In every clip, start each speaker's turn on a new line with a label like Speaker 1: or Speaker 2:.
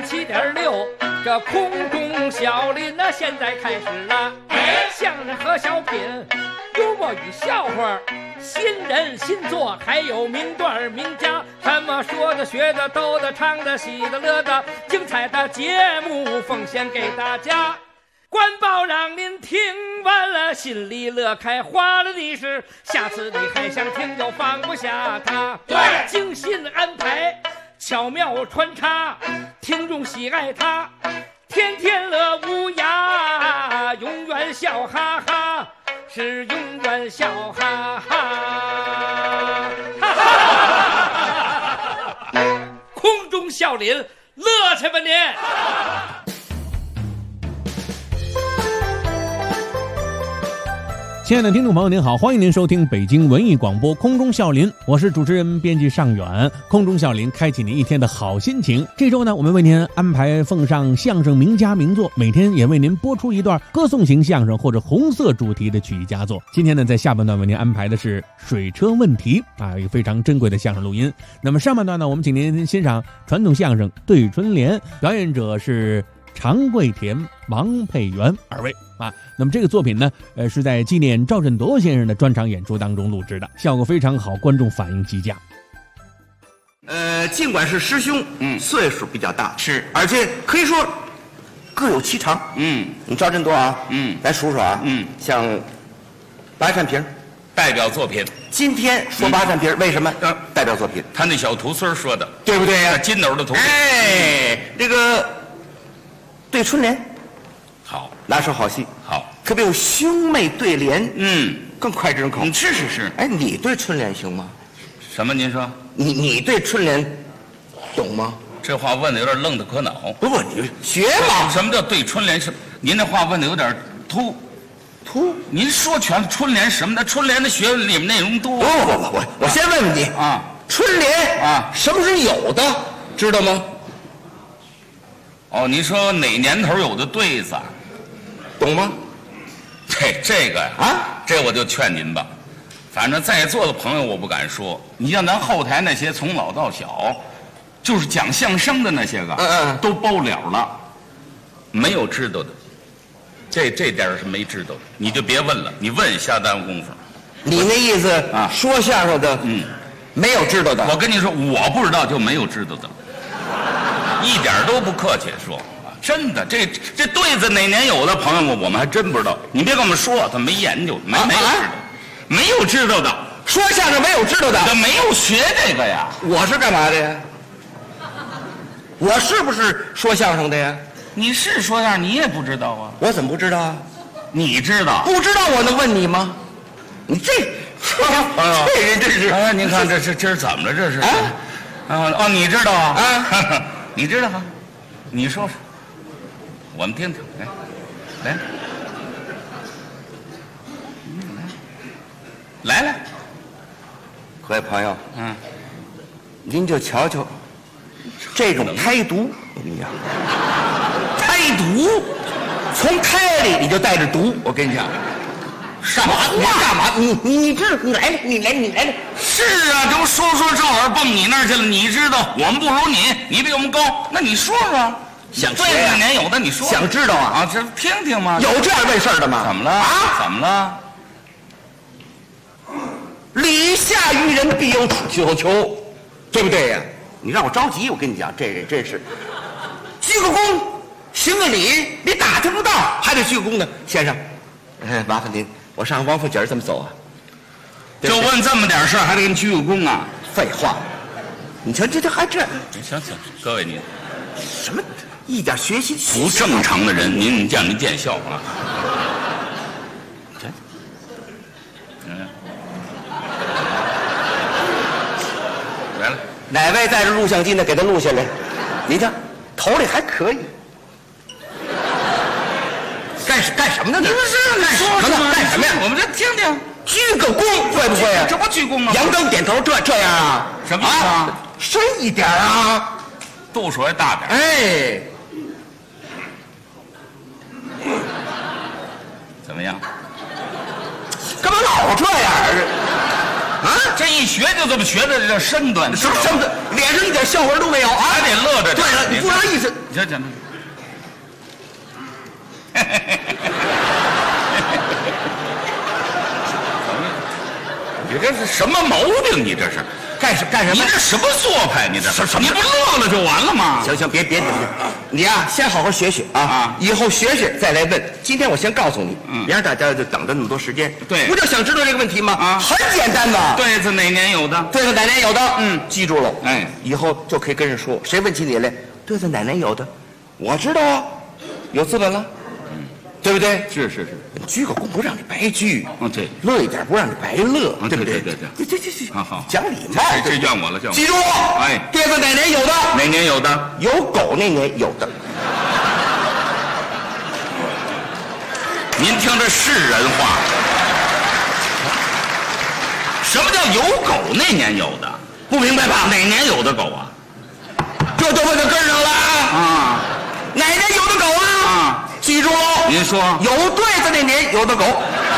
Speaker 1: 87.6，这空中小林呢，现在开始了。相声和小品，幽默与笑话，新人新作，还有名段名家，什么说的、学的、逗的、唱的、喜的、乐的，精彩的节目奉献给大家。官报让您听完了，心里乐开花了的是，下次你还想听就放不下它。
Speaker 2: 对，
Speaker 1: 精心安排，巧妙穿插，听众喜爱它，天天乐无涯，永远笑哈哈，是永远笑哈哈。空中笑林，乐去吧您！
Speaker 3: 亲爱的听众朋友您好，欢迎您收听北京文艺广播空中笑林，我是主持人编辑尚远。空中笑林开启您一天的好心情。这周呢，我们为您安排奉上相声名家名作，每天也为您播出一段歌颂型相声或者红色主题的曲艺佳作。今天呢，在下半段为您安排的是水车问题一个非常珍贵的相声录音。那么上半段呢，我们请您欣赏传统相声对春联，表演者是常贵田、王佩元二位那么这个作品呢，是在纪念赵振铎先生的专场演出当中录制的，效果非常好，观众反应极佳。
Speaker 2: 尽管是师兄，岁数比较大，
Speaker 4: 是，
Speaker 2: 而且可以说各有其长。你赵振铎啊，咱数数啊，像八扇屏，
Speaker 4: 代表作品。
Speaker 2: 今天说八扇屏，为什么？代表作品，
Speaker 4: 他那小徒孙说的，
Speaker 2: 对不对呀？
Speaker 4: 金斗的徒孙。
Speaker 2: 哎，这个对春联。
Speaker 4: 好，
Speaker 2: 拿手好戏，
Speaker 4: 好，
Speaker 2: 可别有兄妹对联，更快人口。
Speaker 4: 是。
Speaker 2: 哎，你对春联行吗？
Speaker 4: 什么？您说？
Speaker 2: 你对春联懂吗？
Speaker 4: 这话问的有点愣的可恼。
Speaker 2: 不，你学嘛？
Speaker 4: 什么叫对春联？是您这话问的有点突。您说全了春联什么的？春联的学问里面内容多。
Speaker 2: 不，我先问问你
Speaker 4: 啊，
Speaker 2: 春联
Speaker 4: 啊，
Speaker 2: 什么是有的？知道吗？
Speaker 4: 哦，您说哪年头有的对子？
Speaker 2: 懂吗？
Speaker 4: 这个呀，这我就劝您吧，反正在座的朋友我不敢说，你像咱后台那些从老到小，就是讲相声的那些个，都包了了，没有知道的，这点是没知道的，你就别问了，你问瞎耽误功夫。
Speaker 2: 你那意思啊？说相声的，没有知道的。
Speaker 4: 我跟你说，我不知道就没有知道的，一点都不客气说。真的，这对子哪年有的朋友们，我们还真不知道。你别跟我们说，他没研究，没有知道，没有知道的。
Speaker 2: 说相声没有知道的，
Speaker 4: 他没有学这个呀。
Speaker 2: 我是干嘛的呀？我是不是说相声的呀？
Speaker 4: 你是说相声，你也不知道啊？
Speaker 2: 我怎么不知道啊？
Speaker 4: 你知道？
Speaker 2: 不知道我能问你吗？你这人真是……
Speaker 4: 哎，您看这是怎么了？这是你知道啊？你知道啊？你说说。我们听听，来，
Speaker 2: 各位朋友，您就瞧瞧，这种胎毒，我跟你讲，胎毒，从胎里你就带着毒，我跟你讲，干嘛？你知道？你来，
Speaker 4: 是啊，这不说正好蹦你那儿去了。你知道，我们不如你比我们高，那你说说。
Speaker 2: 想
Speaker 4: 对哪年有的你说，
Speaker 2: 想知道啊？
Speaker 4: 这听听吗？
Speaker 2: 有这样问事儿的吗？
Speaker 4: 怎么了？怎么了？
Speaker 2: 礼下于人，必有所求，对不对呀？你让我着急，我跟你讲，这人真是鞠个躬，行个礼，你打听不到还得鞠个躬呢。先生，麻烦您，我上王府井怎么走啊？
Speaker 4: 就问这么点事儿，还得给你鞠个躬啊？
Speaker 2: 废话，你瞧这还这……
Speaker 4: 行，各位您
Speaker 2: 什么？一点学习
Speaker 4: 不正常的人，您见笑话。来了，
Speaker 2: 哪位带着录像机呢？给他录下来。你看，头里还可以。干什么呢？你
Speaker 4: 是干什么呀？我们这听听，
Speaker 2: 鞠个躬会不会啊？
Speaker 4: 这不鞠躬吗？
Speaker 2: 杨刚点头，这样啊？
Speaker 4: 什么意思啊？
Speaker 2: 深一点啊，
Speaker 4: 度数还大点。
Speaker 2: 哎。怎
Speaker 4: 么样？
Speaker 2: 干嘛老这样啊？
Speaker 4: 这一学就这么学的，这叫身段。
Speaker 2: 什么身段？脸上一点笑纹都没有啊！
Speaker 4: 还得乐着。
Speaker 2: 对了，你不能意思。
Speaker 4: 这讲。你这是什么毛病？你这是
Speaker 2: 干什么？
Speaker 4: 你这什么做派？你这你不乐了就完了吗？
Speaker 2: 行，别，你呀，先好好学学啊！以后学学再来问。今天我先告诉你，别让大家就等着那么多时间。
Speaker 4: 对，
Speaker 2: 不就想知道这个问题吗？啊，很简单的。
Speaker 4: 对子哪年有的？
Speaker 2: 对子哪年有的？记住了。
Speaker 4: 哎，
Speaker 2: 以后就可以跟人说，谁问起你来，对子哪年有的？我知道啊，有资本了。对不对？
Speaker 4: 是，
Speaker 2: 鞠个躬不让你白鞠，
Speaker 4: 对，
Speaker 2: 乐一点不让你白乐，对不对？
Speaker 4: 对，好，
Speaker 2: 讲礼貌，
Speaker 4: 这怨我了，
Speaker 2: 记住，
Speaker 4: 哎，
Speaker 2: 对子哪年有的？
Speaker 4: 哪年有的？
Speaker 2: 有狗那年有的。
Speaker 4: 您听这是人话？什么叫有狗那年有的？
Speaker 2: 不明白吧？
Speaker 4: 哪年有的狗啊？
Speaker 2: 这都问到根上了
Speaker 4: 啊！
Speaker 2: 哪年有的狗啊？记住喽！
Speaker 4: 您说
Speaker 2: 有对子那年有的狗，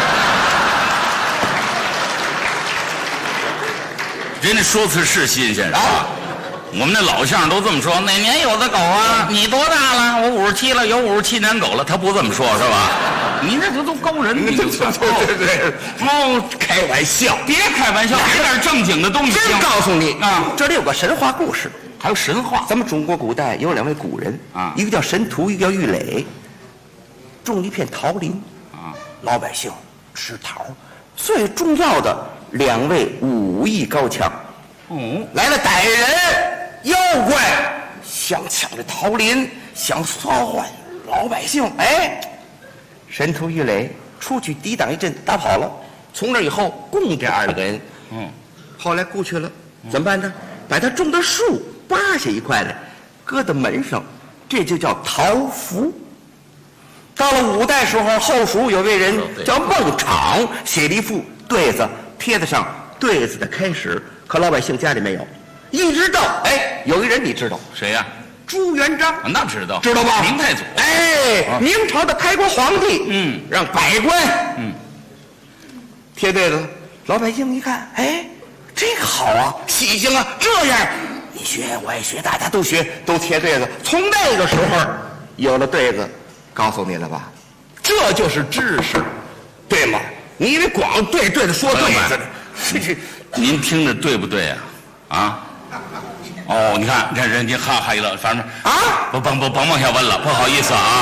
Speaker 4: 人家说辞是新鲜是吧？我们那老相声都这么说，哪年有的狗啊？你多大了？我57了，有57年狗了。他不这么说是吧？你这都勾人，你就
Speaker 2: 对，哦，开玩笑，
Speaker 4: 别开玩笑，给点正经的东西。
Speaker 2: 真告诉你
Speaker 4: 啊，
Speaker 2: 这里有个神话故事，
Speaker 4: 还有神话。
Speaker 2: 咱们中国古代有2位古人啊，一个叫神荼，一个叫郁垒。种一片桃林啊，老百姓吃桃，最重要的2位武艺高强。来了歹人妖怪，想抢这桃林，想骚扰老百姓。哎，神荼郁垒出去抵挡一阵，打跑了。从那以后，供这2个人。后来过去了，怎么办呢？把他种的树扒下一块来，搁到门上，这就叫桃符。到了5代时候，后蜀有位人叫孟昶，写了一副对子，贴得上对子的开始，可老百姓家里没有。一直到有一人你知道
Speaker 4: 谁呀？
Speaker 2: 朱元璋。
Speaker 4: 那知道
Speaker 2: 吧？
Speaker 4: 明太祖。
Speaker 2: 明朝的开国皇帝。让百官贴对子，老百姓一看，这个好啊，喜庆啊，这样你学我也学，大家都学，都贴对子。从那个时候有了对子。告诉你了吧，这就是知识，对吗？你以为光对着说对子，
Speaker 4: 您听着对不对啊？哦，你看人家哈哈一乐，反正甭往下问了，不好意思啊。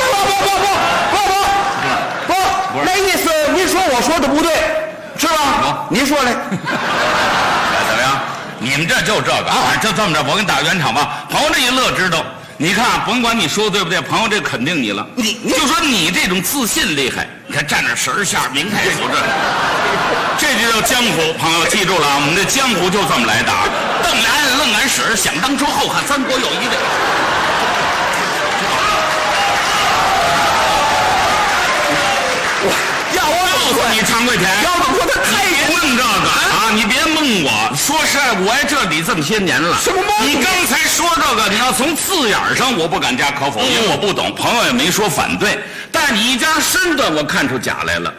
Speaker 2: 不，那意思您说我说的不对，是吧？您说来，
Speaker 4: 怎么样？你们这就这个就这么着，我给你打圆场吧。朋友这一乐知道。你看，甭管你说对不对，朋友这肯定你了。你就说你这种自信厉害，你看站着10下，明太祖这就叫江湖。朋友记住了啊，我们这江湖就这么来的。瞪俺愣俺使，想当初后汉3国有一位。要我告诉你，常贵田，
Speaker 2: 要怎么说他太
Speaker 4: 别弄这个啊！你别蒙我。说实在，我在这里这么些年了，
Speaker 2: 什么蒙？
Speaker 4: 你刚才说这个，你要从字眼上，我不敢加可否，因为我不懂。朋友也没说反对，但是你一加身段，我看出假来了。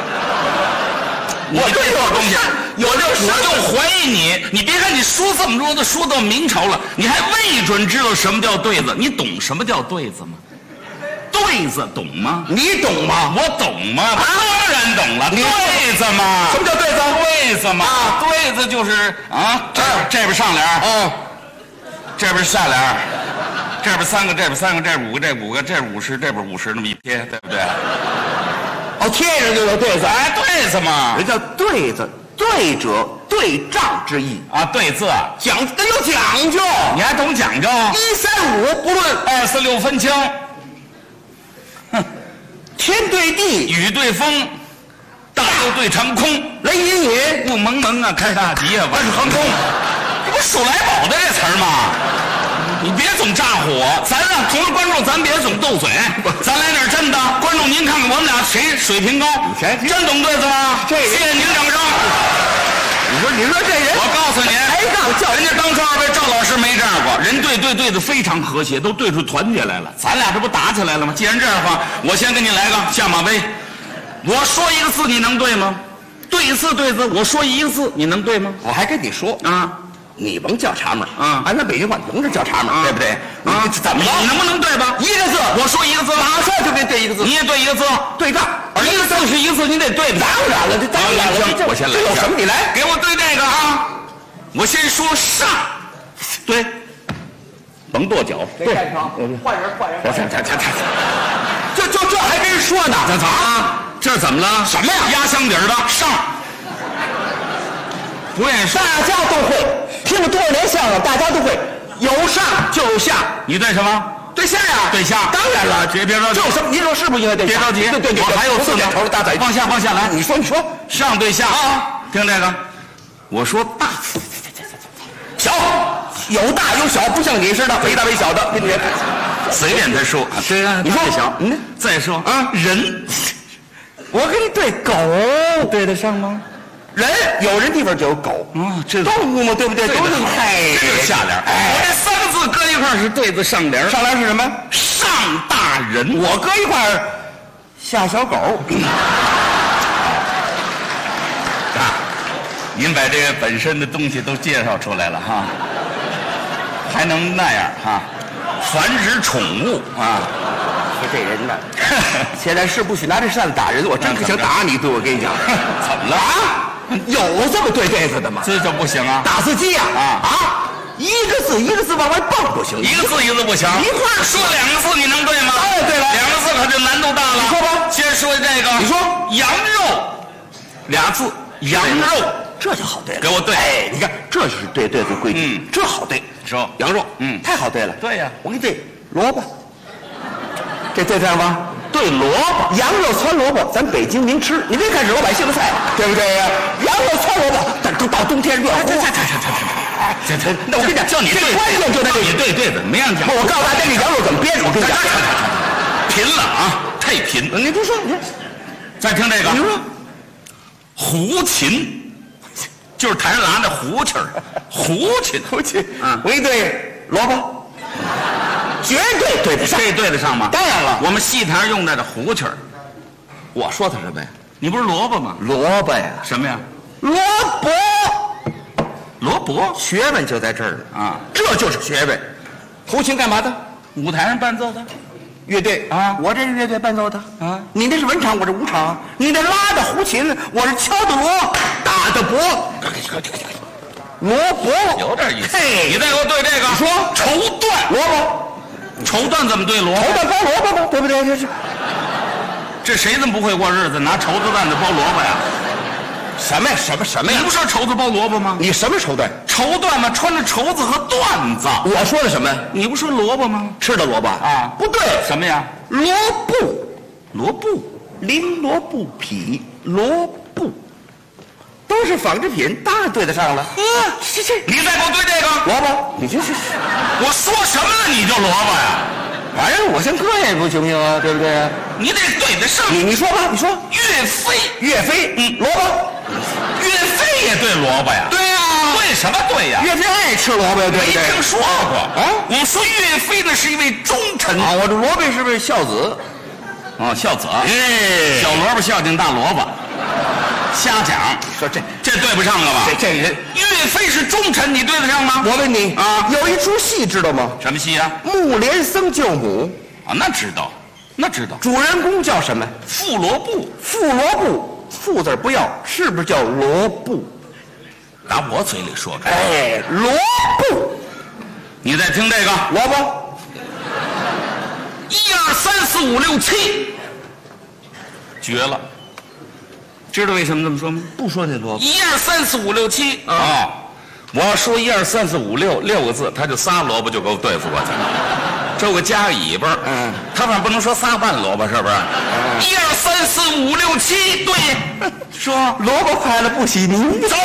Speaker 4: 我这东西，我就怀疑你。你别看你说这么多的，说到明朝了，你还未准知道什么叫对子。你懂什么叫对子吗？对子懂吗？
Speaker 2: 你懂吗？
Speaker 4: 我懂吗？当然懂了。对子嘛？
Speaker 2: 什么叫对子？
Speaker 4: 对子嘛？对子就是这边上联，这边下联，这边3个，这边3个，这边5个，这5个，这50，这边50，那么一贴，对不对？
Speaker 2: 贴上就有对子。
Speaker 4: 对子嘛，
Speaker 2: 人叫对子，对者对仗之意
Speaker 4: 啊。对字
Speaker 2: 讲的有讲究，
Speaker 4: 你还懂讲究？1、
Speaker 2: 3、5不论
Speaker 4: ，2、4、6分清。
Speaker 2: 天对地，
Speaker 4: 雨对风，大陆对长空，
Speaker 2: 雷隐隐，
Speaker 4: 雾蒙蒙啊，开大吉啊，万事亨通。这不是数来宝的这词儿吗？你别总炸火，咱同了观众，咱别总斗嘴，咱来点真的。观众您看看我们俩谁水平高？真懂对子吗？谢谢您掌声。
Speaker 2: 你说这人，
Speaker 4: 我告诉你，人家当初2位赵老师没这样过，人对的非常和谐，都对出团结来了。咱俩这不打起来了吗？既然这样的话，我先给你来个下马威，我说一个字，你能对吗？ 对一次对子，我说一个字，你能对吗？
Speaker 2: 我还跟你说
Speaker 4: 啊，
Speaker 2: 你甭叫茶门
Speaker 4: 啊，
Speaker 2: 按咱北京话甭是叫茶门，对不对？
Speaker 4: 啊，
Speaker 2: 怎么了？
Speaker 4: 你能不能对吧？
Speaker 2: 一个字，
Speaker 4: 我说一个字，
Speaker 2: 马上就给对一个字，
Speaker 4: 你也对一个字，
Speaker 2: 对仗。
Speaker 4: 一个字是一个字，你得对。
Speaker 2: 当然了，这当然了。
Speaker 4: 我先来，
Speaker 2: 这有什么？你来，
Speaker 4: 给我对这个啊！我先说上，对，甭跺脚，
Speaker 2: 对，换人。这还跟人说呢？
Speaker 4: 这咋啊？这怎么了？
Speaker 2: 什么呀？
Speaker 4: 压箱底儿的上，不愿意说。
Speaker 2: 大家都会，听了多少年相声，大家都会，有上就有下。
Speaker 4: 你对什么？
Speaker 2: 对下呀，
Speaker 4: 对下。
Speaker 2: 当然了，
Speaker 4: 别着急，
Speaker 2: 就什么？您说是不是应该对下？
Speaker 4: 别着急，
Speaker 2: 对，
Speaker 4: 我还有字呢。
Speaker 2: 大嘴，
Speaker 4: 往下来。
Speaker 2: 你说，
Speaker 4: 上对下啊！听这个，我说大，
Speaker 2: 小，有大有小，不像你似的，为大为小的，对不对？
Speaker 4: 随便他说，对啊，
Speaker 2: 你说
Speaker 4: 小，再说
Speaker 2: 啊，
Speaker 4: 人，
Speaker 2: 我给你对狗，对得上吗？人有人地方就有狗
Speaker 4: 啊，这
Speaker 2: 动物嘛，对不对？都是太
Speaker 4: 这是下联。我这三个字搁一块是对子上联。
Speaker 2: 上联是什么？
Speaker 4: 上大人。
Speaker 2: 我搁一块下小狗。
Speaker 4: 啊，您把这个本身的东西都介绍出来了哈，还能那样哈？繁殖宠物啊！
Speaker 2: 说这人呢，现在是不许拿这扇子打人，我真可想打你！对，我跟你讲，
Speaker 4: 怎么了啊？
Speaker 2: 有这么对这个的吗？
Speaker 4: 这就不行啊！
Speaker 2: 打字机呀！一个字往外蹦不行，
Speaker 4: 一个字不行。
Speaker 2: 一块
Speaker 4: 说两个字你能对吗？
Speaker 2: 当然对了，
Speaker 4: 两个字可就难度大了。
Speaker 2: 你说吧，
Speaker 4: 先说这个，
Speaker 2: 你说
Speaker 4: 羊肉，俩字，羊肉，
Speaker 2: 这就好对了。
Speaker 4: 给我对，
Speaker 2: 哎，你看这是对的规矩，这好对。
Speaker 4: 说
Speaker 2: 羊肉，
Speaker 4: 太
Speaker 2: 好对了。
Speaker 4: 对呀，
Speaker 2: 我给你对萝卜，这对上吗？对萝卜，羊肉汆萝卜，咱北京名吃，你别看是老百姓的菜，对不对呀？羊肉汆萝卜，但都到冬天热乎。这，那我跟你讲，
Speaker 4: 叫你对，
Speaker 2: 关键就在这里
Speaker 4: 对，怎么样讲？
Speaker 2: 我告诉大家，这羊肉怎么编？我跟你讲，
Speaker 4: 贫了啊，太贫。
Speaker 2: 你不说，你
Speaker 4: 再听这个，
Speaker 2: 你说，
Speaker 4: 胡琴，就是台上拿那胡琴儿，胡琴，
Speaker 2: 我给你对萝卜。绝对对得上，
Speaker 4: 这对得上吗？
Speaker 2: 当然了，
Speaker 4: 我们戏台用的胡琴儿，
Speaker 2: 我说他什么呀？
Speaker 4: 你不是萝卜吗？
Speaker 2: 萝卜呀？
Speaker 4: 什么呀？
Speaker 2: 萝
Speaker 4: 卜，
Speaker 2: 学问就在这儿呢
Speaker 4: 啊！
Speaker 2: 这就是学问。胡琴干嘛的？
Speaker 4: 舞台上伴奏的，
Speaker 2: 乐队
Speaker 4: 啊！
Speaker 2: 我这是乐队伴奏的
Speaker 4: 啊！
Speaker 2: 你那是文场，我这武场。你那拉的胡琴，我是敲的锣，打的钹。萝卜
Speaker 4: 有点意思。
Speaker 2: 嘿，
Speaker 4: 你再给我对这个，
Speaker 2: 你说
Speaker 4: 绸缎，
Speaker 2: 萝卜。
Speaker 4: 绸缎怎么对萝卜？
Speaker 2: 绸缎包萝卜吗？对不对？
Speaker 4: 这谁这么不会过日子，拿绸子缎子包萝卜呀？
Speaker 2: 什么呀？
Speaker 4: 你不说绸子包萝卜吗？
Speaker 2: 你什么绸缎？
Speaker 4: 绸缎嘛，穿着绸子和缎子。
Speaker 2: 我说的什么？
Speaker 4: 你不说萝卜吗？
Speaker 2: 吃的萝卜
Speaker 4: 啊？
Speaker 2: 不对，
Speaker 4: 什么呀？
Speaker 2: 萝卜，绫罗布匹，萝卜。都是纺织品，当然对得上了。
Speaker 4: 你再给我对这个
Speaker 2: 萝卜，你这是
Speaker 4: 我说什么了你就萝卜呀？
Speaker 2: 反正我先搁也不行不行啊，对不对？
Speaker 4: 你得对得上。
Speaker 2: 你说吧，你说。
Speaker 4: 岳飞，
Speaker 2: 萝卜，
Speaker 4: 岳飞也对萝卜呀？
Speaker 2: 对呀。
Speaker 4: 对什么对呀？
Speaker 2: 岳飞爱吃萝卜呀，对不对？
Speaker 4: 没听说过啊？我们说岳飞呢是一位忠臣
Speaker 2: 啊，我这萝卜是不是孝子？
Speaker 4: 哦，孝子。
Speaker 2: 哎，
Speaker 4: 小萝卜孝敬大萝卜。瞎讲，
Speaker 2: 说这
Speaker 4: 对不上了吧？
Speaker 2: 这人
Speaker 4: 岳飞是忠臣，你对得上吗？
Speaker 2: 我问你
Speaker 4: 啊，
Speaker 2: 有一出戏知道吗？
Speaker 4: 什么戏啊？
Speaker 2: 木莲僧救母
Speaker 4: 啊，那知道。
Speaker 2: 主人公叫什么？
Speaker 4: 傅罗布。
Speaker 2: 傅字不要，是不是叫罗布？
Speaker 4: 打我嘴里说出来。
Speaker 2: 哎，罗布。
Speaker 4: 你再听这个
Speaker 2: 萝卜。
Speaker 4: 1、2、3、4、5、6、7，绝了！知道为什么这么说吗？
Speaker 2: 不说那萝卜。
Speaker 4: 1、2、3、4、5、6、7啊！我要说1、2、3、4、5、6个字，他就仨萝卜就给我对付过去了。这个加尾巴，他反正不能说仨半萝卜，是不是？1、2、3、4、5、6、7，对，
Speaker 2: 说萝卜快了不洗泥，
Speaker 4: 走。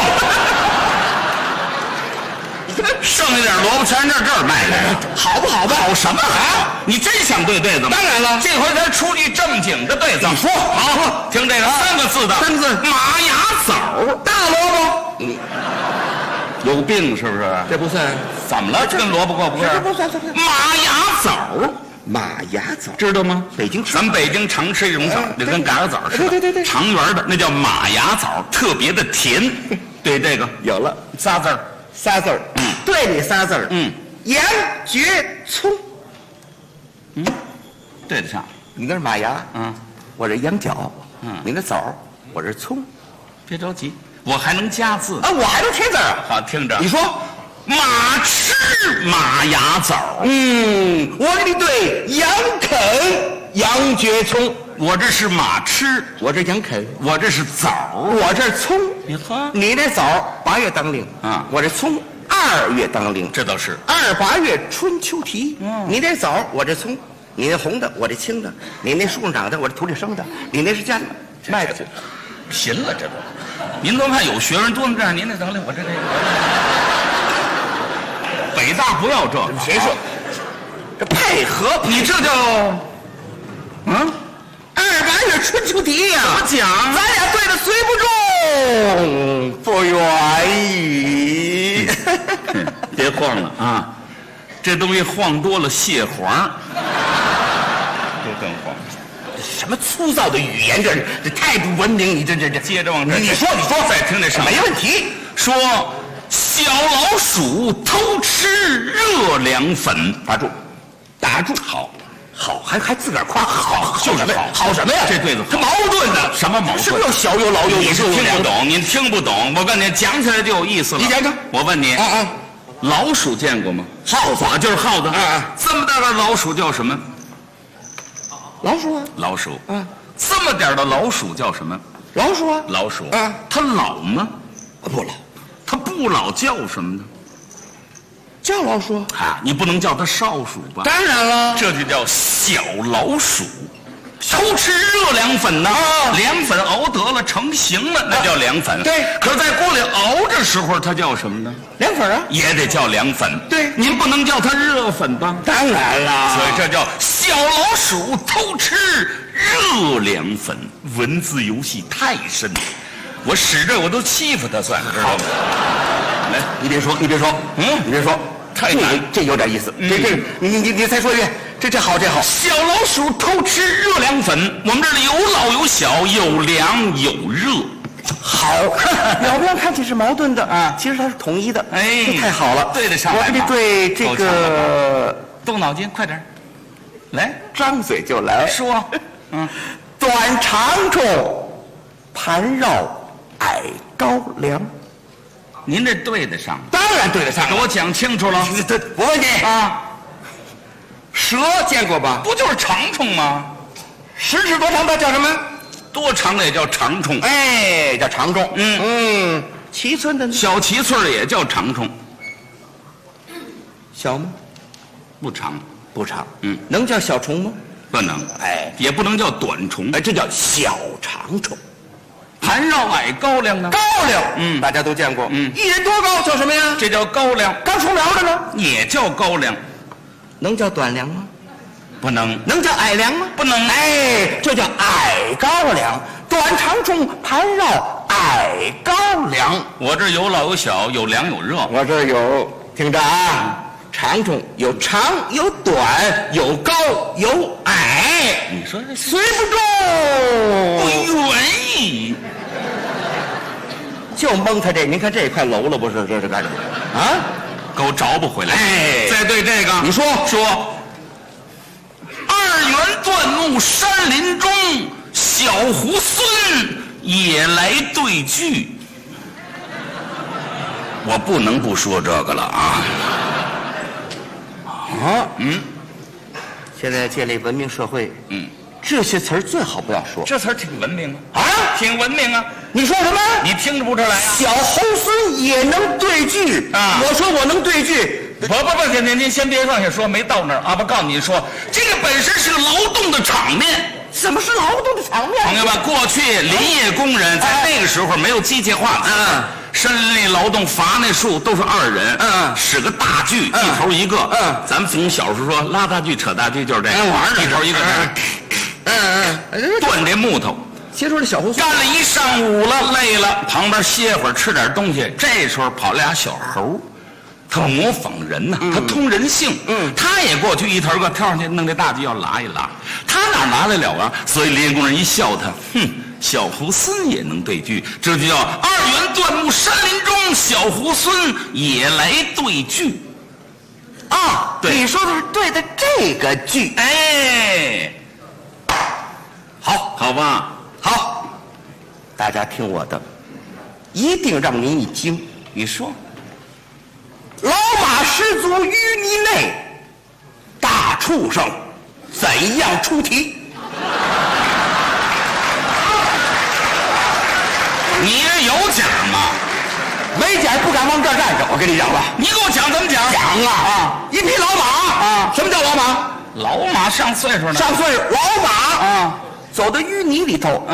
Speaker 4: 剩下点萝卜全是这儿卖的，
Speaker 2: 好不好吧？
Speaker 4: 好什么好？你真想对对子吗？
Speaker 2: 当然了，
Speaker 4: 这回咱出句正经的对子。
Speaker 2: 你说
Speaker 4: 好，听这个3个字的
Speaker 2: ，3个字，
Speaker 4: 马牙枣，
Speaker 2: 大萝卜。
Speaker 4: 有病是不是？
Speaker 2: 这不算，
Speaker 4: 怎么了？这跟萝卜过不过？
Speaker 2: 不算。
Speaker 4: 马牙枣，
Speaker 2: 马牙枣，
Speaker 4: 知道吗？
Speaker 2: 北京吃，
Speaker 4: 咱们北京常吃一种枣，就跟嘎嘎枣似的，
Speaker 2: 对，
Speaker 4: 长圆的，那叫马牙枣，特别的甜。对，这个
Speaker 2: 有了
Speaker 4: 仨字儿，
Speaker 2: 对你仨字儿，杨觉聪，
Speaker 4: 对得上。
Speaker 2: 你那是马牙，我这羊角，你那枣，我这葱，
Speaker 4: 别着急，我还能加字
Speaker 2: 啊，我还能添字啊。
Speaker 4: 好，听着，
Speaker 2: 你说。
Speaker 4: 马吃马牙枣，
Speaker 2: 我给你对羊啃羊觉葱，
Speaker 4: 我这是马吃，
Speaker 2: 我这羊啃，
Speaker 4: 我这是枣，
Speaker 2: 我这葱。
Speaker 4: 你喝，
Speaker 2: 你那枣8月当令
Speaker 4: 啊，
Speaker 2: 我这葱2月当令，
Speaker 4: 这倒是
Speaker 2: 2、8月春秋啼。你那枣，我这葱，你那红的，我这青的，你那树上长的，我这土里生的，你那是家卖的，
Speaker 4: 贫了这都。您都看有学问多能这样，您那当令，我这。北大不要这个，
Speaker 2: 谁说？这配合，
Speaker 4: 你这叫
Speaker 2: 2、8月春秋啼呀！
Speaker 4: 怎么讲？
Speaker 2: 咱俩对的虽不中，不远矣。
Speaker 4: 别晃了啊！这东西晃多了泄黄，都更晃。
Speaker 2: 什么粗糙的语言，这太不文明！你这
Speaker 4: 接着往这，
Speaker 2: 你说，
Speaker 4: 再听这上
Speaker 2: 没问题。
Speaker 4: 说。小老鼠偷吃热凉粉，
Speaker 2: 打住，好，还自个儿夸好，
Speaker 4: 就是
Speaker 2: 好什么呀？
Speaker 4: 这对子
Speaker 2: 它矛盾的，
Speaker 4: 什么矛盾？
Speaker 2: 是不是又小又老又
Speaker 4: 你是听不懂，你听不懂。我跟你讲起来就有意思了。
Speaker 2: 你讲讲，
Speaker 4: 我问你，老鼠见过吗？
Speaker 2: 耗子
Speaker 4: 就是耗子。这么大的老鼠叫什么？
Speaker 2: 老鼠啊。
Speaker 4: 老鼠。这么点的老鼠叫什么？
Speaker 2: 老鼠啊。
Speaker 4: 老鼠。它老吗？
Speaker 2: 不老。
Speaker 4: 它不老叫什么呢？
Speaker 2: 叫老鼠
Speaker 4: 啊！你不能叫它少鼠吧？
Speaker 2: 当然了，
Speaker 4: 这就叫小老鼠。偷吃热凉粉呢？凉粉熬得了成型了，那叫凉粉。
Speaker 2: 对。
Speaker 4: 可是在锅里熬的时候，它叫什么呢？
Speaker 2: 凉粉啊，
Speaker 4: 也得叫凉粉。
Speaker 2: 对，
Speaker 4: 您不能叫它热粉吧？
Speaker 2: 当然了。
Speaker 4: 所以这叫小老鼠偷吃热凉粉。文字游戏太深了。我使这我都欺负他算，知道吗？来，
Speaker 2: 你别说，你别说，
Speaker 4: 太难，
Speaker 2: 这有点意思。你再说一遍，这好。
Speaker 4: 小老鼠偷吃热凉粉，我们这里有老有小，有凉有热。
Speaker 2: 好，表面看起是矛盾的啊，其实它是统一的。
Speaker 4: 哎，
Speaker 2: 太好了，
Speaker 4: 对得上来。
Speaker 2: 我给你对这个，
Speaker 4: 动脑筋，快点，来，
Speaker 2: 张嘴就来
Speaker 4: 说。
Speaker 2: 短长虫，盘绕。矮高粱，
Speaker 4: 您这对得上？
Speaker 2: 当然对得上。
Speaker 4: 给我讲清楚了。
Speaker 2: 我问你
Speaker 4: 啊，
Speaker 2: 蛇见过吧？
Speaker 4: 不就是长虫吗
Speaker 2: ？10尺多长的叫什么？
Speaker 4: 多长的也叫长虫。
Speaker 2: 哎，叫长虫。7寸的呢？
Speaker 4: 小7寸的也叫长虫。
Speaker 2: 小吗？
Speaker 4: 不长，
Speaker 2: 不长。能叫小虫吗？
Speaker 4: 不能。
Speaker 2: 哎，
Speaker 4: 也不能叫短虫。
Speaker 2: 哎，这叫小长虫。
Speaker 4: 盘绕矮高粱呢？
Speaker 2: 高粱，大家都见过。一人多高叫什么呀？
Speaker 4: 这叫高粱。
Speaker 2: 刚出苗的呢？
Speaker 4: 也叫高粱。
Speaker 2: 能叫短粱吗？
Speaker 4: 不能。
Speaker 2: 能叫矮粱吗？
Speaker 4: 不能。
Speaker 2: 哎，这叫矮高粱。短长虫盘绕矮高粱。
Speaker 4: 我这有老有小，有凉有热。
Speaker 2: 我这有，听着啊，长虫有长有短，有高有矮。
Speaker 4: 你说这
Speaker 2: 随不中，
Speaker 4: 不愿意。
Speaker 2: 就蒙他这，您看这块楼了不是？这是干什么啊？
Speaker 4: 给我找不回来。
Speaker 2: 哎，
Speaker 4: 再对这个，
Speaker 2: 你说
Speaker 4: 二元断木山林中，小猢狲也来对句。我不能不说这个了啊！
Speaker 2: 现在建立文明社会，这些词儿最好不要说。
Speaker 4: 这词儿挺文明
Speaker 2: 啊，
Speaker 4: 挺文明啊！
Speaker 2: 你说什么？
Speaker 4: 你听着不出来啊？
Speaker 2: 小猢狲也能对句
Speaker 4: 啊！
Speaker 2: 我说我能对句。
Speaker 4: 不，您先别往下说，没到那儿啊！我告诉你说，这个本身是个劳动的场面。
Speaker 2: 什么是劳动的场面？
Speaker 4: 朋友们，过去林业工人在那个时候没有机械化的，森林里劳动伐那树都是2人，使个大锯，一头一个，咱们从小时候说拉大锯扯大锯就是这个，一头一个，断这木头。
Speaker 2: 先说这小猢狲，
Speaker 4: 干了一上午了，累了，旁边歇会儿，吃点东西。这时候跑俩小猴， 他模仿人呐，他通人性。他也过去一头个跳上去，弄这大锯要拉一拉，他哪拿得了啊？所以林工人一笑他，小猢狲也能对句，这就叫二元断木山林中，小猢狲也来对句。
Speaker 2: 啊，对，你说的是对的这个句。
Speaker 4: 哎，好吧，
Speaker 2: 好，大家听我的，一定让您一惊。
Speaker 4: 你说，
Speaker 2: 老马失足淤泥内，大畜生怎样出题？
Speaker 4: 你这有奖吗？
Speaker 2: 没奖不敢往这儿站着，我跟你讲吧。
Speaker 4: 你给我讲怎么讲？
Speaker 2: 讲一匹老马什么叫老马？
Speaker 4: 老马上岁数了。
Speaker 2: 上岁数，老马走到淤泥里头，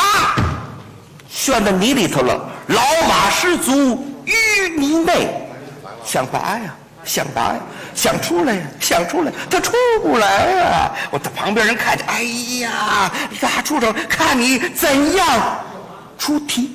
Speaker 2: 陷到泥里头了。老马失足淤泥内，想拔呀，想出来呀，他出不来呀。我在旁边人看见，哎呀，大畜生，看你怎样出题。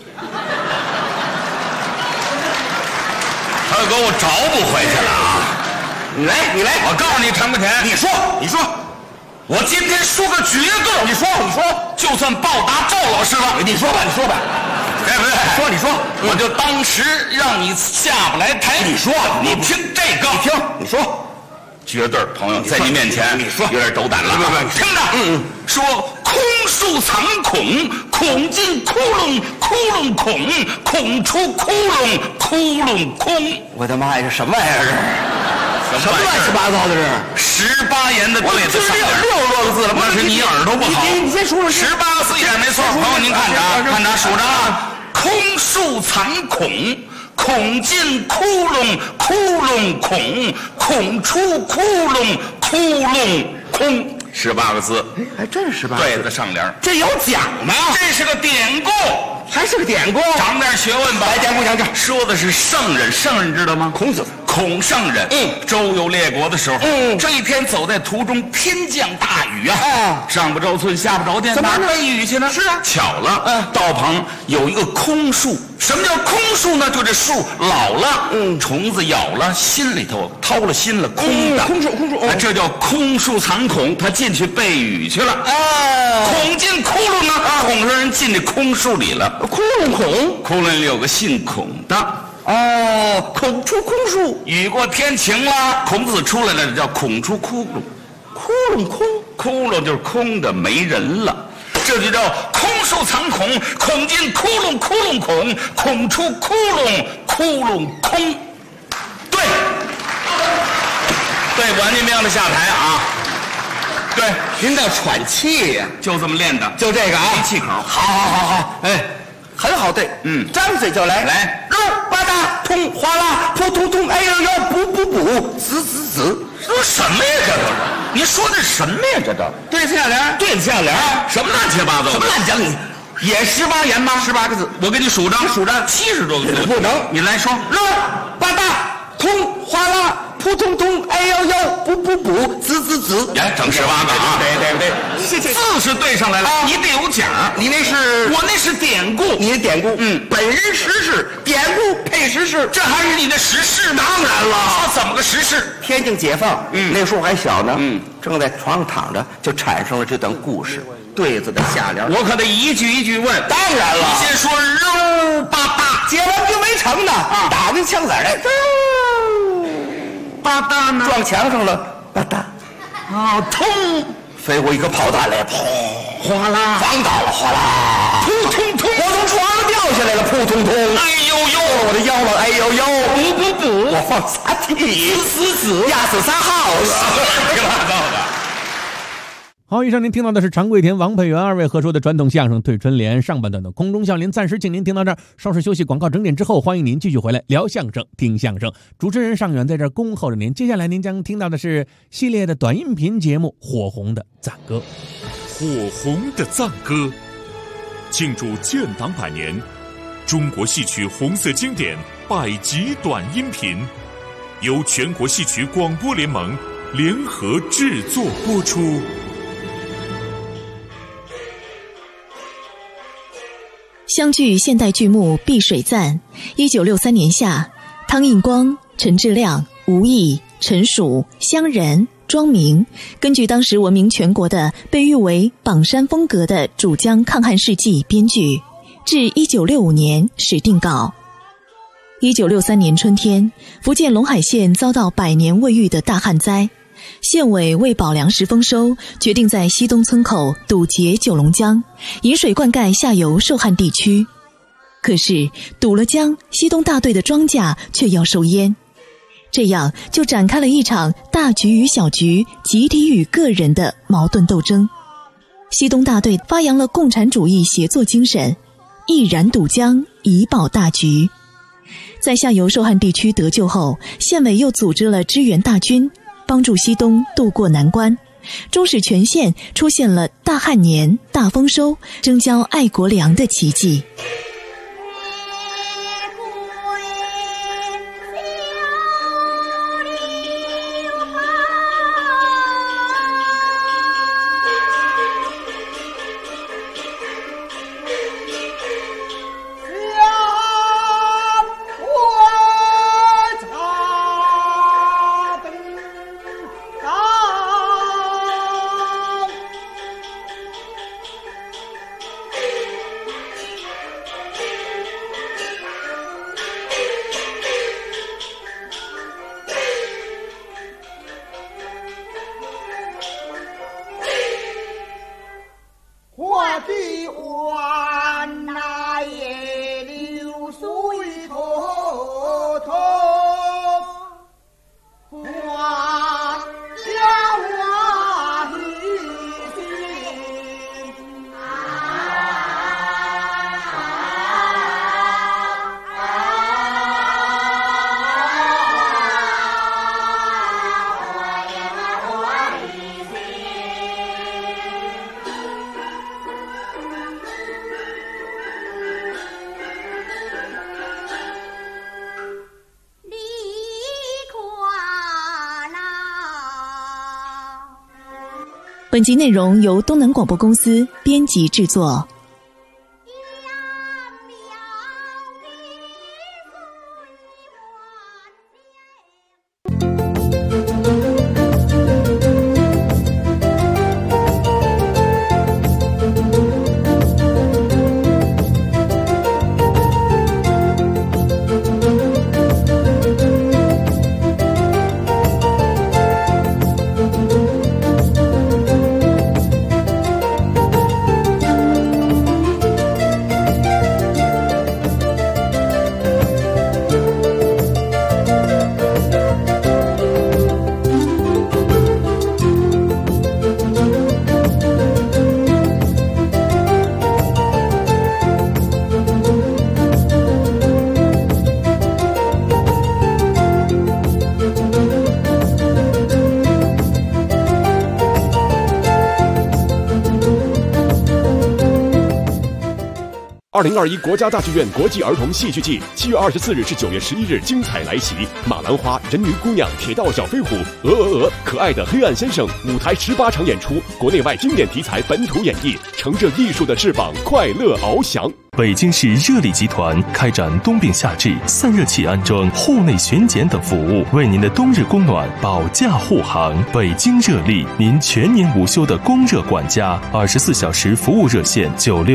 Speaker 4: 他给我找不回去了啊！
Speaker 2: 你来，
Speaker 4: 我告诉你，陈国田，
Speaker 2: 你说，
Speaker 4: 我今天说个绝对，
Speaker 2: 你说，
Speaker 4: 就算报答赵老师了。
Speaker 2: 你说吧，
Speaker 4: 对不对？
Speaker 2: 你说，
Speaker 4: 我就当时让你下不来台。
Speaker 2: 你说，
Speaker 4: 你听这个，
Speaker 2: 你说。
Speaker 4: 绝对朋友在你面前，
Speaker 2: 你说
Speaker 4: 有点抖胆了。
Speaker 2: 不，
Speaker 4: 听着，说空树藏孔，孔进窟窿，窟窿孔，孔出窟窿，窟窿空。
Speaker 2: 我的妈呀，这什么玩意儿？什么乱七八糟的这
Speaker 4: ？18言的对子上
Speaker 2: 6多个字了，
Speaker 4: 那是你耳朵不好。
Speaker 2: 你先说
Speaker 4: 18个字也没错。朋友您看着，数着啊，空树藏孔。孔进窟窿，窟窿孔，孔出窟窿，窟窿空。18个字，
Speaker 2: 还真是18个字。
Speaker 4: 对子上联，
Speaker 2: 这有讲吗？
Speaker 4: 这是个典故，
Speaker 2: 还是个典故，
Speaker 4: 长点学问吧。
Speaker 2: 来，典故讲讲。
Speaker 4: 说的是圣人，圣人知道吗？
Speaker 2: 孔子。
Speaker 4: 孔圣人，周游列国的时候，这一天走在途中，天降大雨啊，上不着村，下不着店，哪背雨去呢？
Speaker 2: 是啊，
Speaker 4: 巧了，道旁有一个空树。什么叫空树呢？就这树老了，虫子咬了，心里头掏了心了，空的。
Speaker 2: 空树，
Speaker 4: 这叫空树藏孔，他进去背雨去了。孔进窟窿呢，孔圣人进这空树里了。
Speaker 2: 窟窿
Speaker 4: 里有个姓孔的。
Speaker 2: 孔出空树，
Speaker 4: 雨过天晴了，孔子出来了，叫孔出窟窿。
Speaker 2: 窟窿空，
Speaker 4: 窟窿就是空的，没人了，这就叫空树藏孔，孔进窟窿，窟窿孔，孔出窟窿，窟窿空。对，我您别让他下台啊。对，
Speaker 2: 您在喘气呀，
Speaker 4: 就这么练的，
Speaker 2: 就这个啊，
Speaker 4: 没气口。
Speaker 2: 好，哎。很好，对，张嘴就来，肉吧嗒，通哗啦，扑通通，哎呦呦，补，子，
Speaker 4: 说什么呀？这都是，你说的什么呀？这都
Speaker 2: 对子下联，
Speaker 4: 什么乱七八糟？
Speaker 2: 什么乱讲你？也18言吗？18个字，
Speaker 4: 我给你数着70多个字，
Speaker 2: 不能，
Speaker 4: 你来说，
Speaker 2: 肉吧嗒，通哗啦。扑通通，哎呦呦，补，子，
Speaker 4: 哎，整18个啊！
Speaker 2: 对，
Speaker 4: 字是对上来了，你得有奖。
Speaker 2: 你那是，
Speaker 4: 我那是典故，
Speaker 2: 你的典故，本人实事，典故配实事，
Speaker 4: 这还是你的实事呢？
Speaker 2: 当然了，
Speaker 4: 怎么个实事？
Speaker 2: 天津解放，那时候还小呢，正在床上躺着，就产生了这段故事，对子的下联，
Speaker 4: 我可得一句一句问。
Speaker 2: 当然了，
Speaker 4: 你先说肉吧嗒，
Speaker 2: 解完兵围城呢，打进枪子来，
Speaker 4: 吧嗒呢，
Speaker 2: 撞墙上了，吧嗒，
Speaker 4: 通，
Speaker 2: 飞过一个炮弹来，砰，
Speaker 4: 哗啦，
Speaker 2: 房倒了，哗啦，
Speaker 4: 扑通通，
Speaker 2: 我从床上掉下来了，扑通通，
Speaker 4: 哎呦呦，
Speaker 2: 我的腰了，哎呦呦，
Speaker 4: 补，
Speaker 2: 我放撒蹄，
Speaker 4: 死，
Speaker 2: 压死仨耗子，
Speaker 4: 乱七八糟的。
Speaker 3: 好，以上您听到的是常贵田、王佩元二位合说的传统相声《对春联》上半段的空中笑林，暂时请您听到这儿，稍事休息，广告整点之后，欢迎您继续回来聊相声、听相声。主持人尚远在这儿恭候着您。接下来您将听到的是系列的短音频节目《火红的赞歌》。
Speaker 5: 火红的赞歌，庆祝建党100年，中国戏曲红色经典100集短音频，由全国戏曲广播联盟联合制作播出。湘剧现代剧目《碧水赞》，1963年夏，汤应光、
Speaker 6: 陈志亮、吴毅、陈曙、乡人、庄明，根据当时闻名全国的被誉为榜山风格的主江抗汉事迹编剧，至1965年始定稿。1963年春天，福建龙海县遭到100年未遇的大旱灾，县委为保粮食丰收，决定在西东村口堵截九龙江，引水灌溉下游受旱地区。可是堵了江，西东大队的庄稼却要受淹，这样就展开了一场大局与小局、集体与个人的矛盾斗争。西东大队发扬了共产主义协作精神，毅然堵江，以保大局。在下游受旱地区得救后，县委又组织了支援大军，帮助西东渡过难关，终使全县出现了大旱年、大丰收、征交爱国粮的奇迹。本集内容由东南广播公司编辑制作。
Speaker 7: 2021国家大剧院国际儿童戏剧季7月24日至9月11日精彩来袭，马兰花、人鱼姑娘、铁道小飞虎、可爱的黑暗先生，舞台18场演出，国内外经典题材本土演绎，乘着艺术的翅膀，快乐翱翔。
Speaker 8: 北京市热力集团开展冬病夏治、散热器安装、户内巡检等服务，为您的冬日供暖保驾护航。北京热力，您全年无休的供热管家，24小时服务热线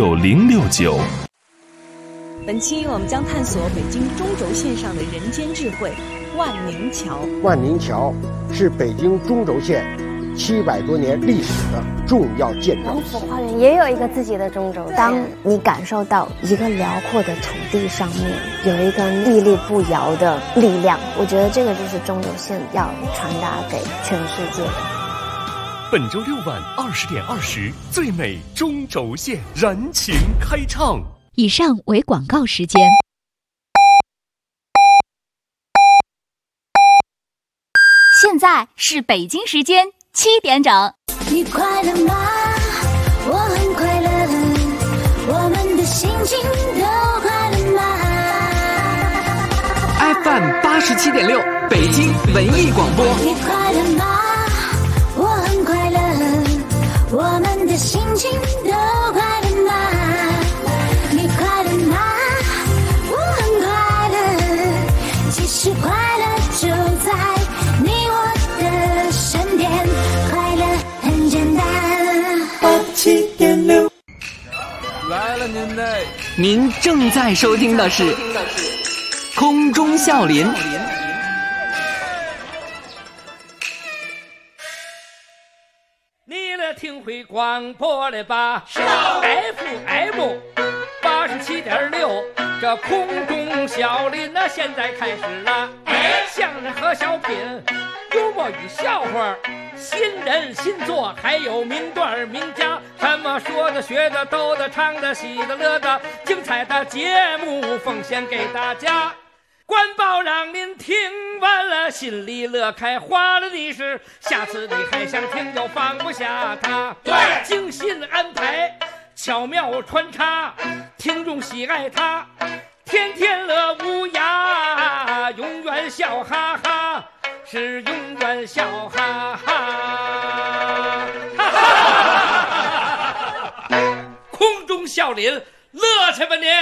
Speaker 8: 96069。
Speaker 9: 本期我们将探索北京中轴线上的人间智慧——万宁桥。
Speaker 10: 万宁桥是北京中轴线700多年历史的重要建筑。
Speaker 11: 龙府花园也有一个自己的中轴线。当你感受到一个辽阔的土地上面有一个屹立不摇的力量，我觉得这个就是中轴线要传达给全世界的。
Speaker 8: 本周6晚20点20，最美中轴线燃情开唱。
Speaker 12: 以上为广告时间。
Speaker 13: 现在是北京时间7点整。
Speaker 14: 你快乐吗？我很快乐，我们的心情都快乐吗
Speaker 15: ？FM 87.6，北京文艺广播。
Speaker 14: 你快乐吗？我很快乐，我们的心情都快乐吗？你快乐吗？我很快乐，其实快乐
Speaker 15: 了您的。您正在收听的是空中笑林。
Speaker 1: 你来听会广播了吧？是 FM 87.6，这空中笑林那现在开始了。相声和小品，幽默与笑话，新人新作，还有名段名家，什么说的学的逗的唱的喜的乐的，精彩的节目奉献给大家。官报让您听完了心里乐开花了的是，下次你还想听就放不下它。对，精心安排，巧妙穿插，听众喜爱它，天天乐无涯，永远笑哈哈，是永远笑哈哈。空中笑林，乐去吧您！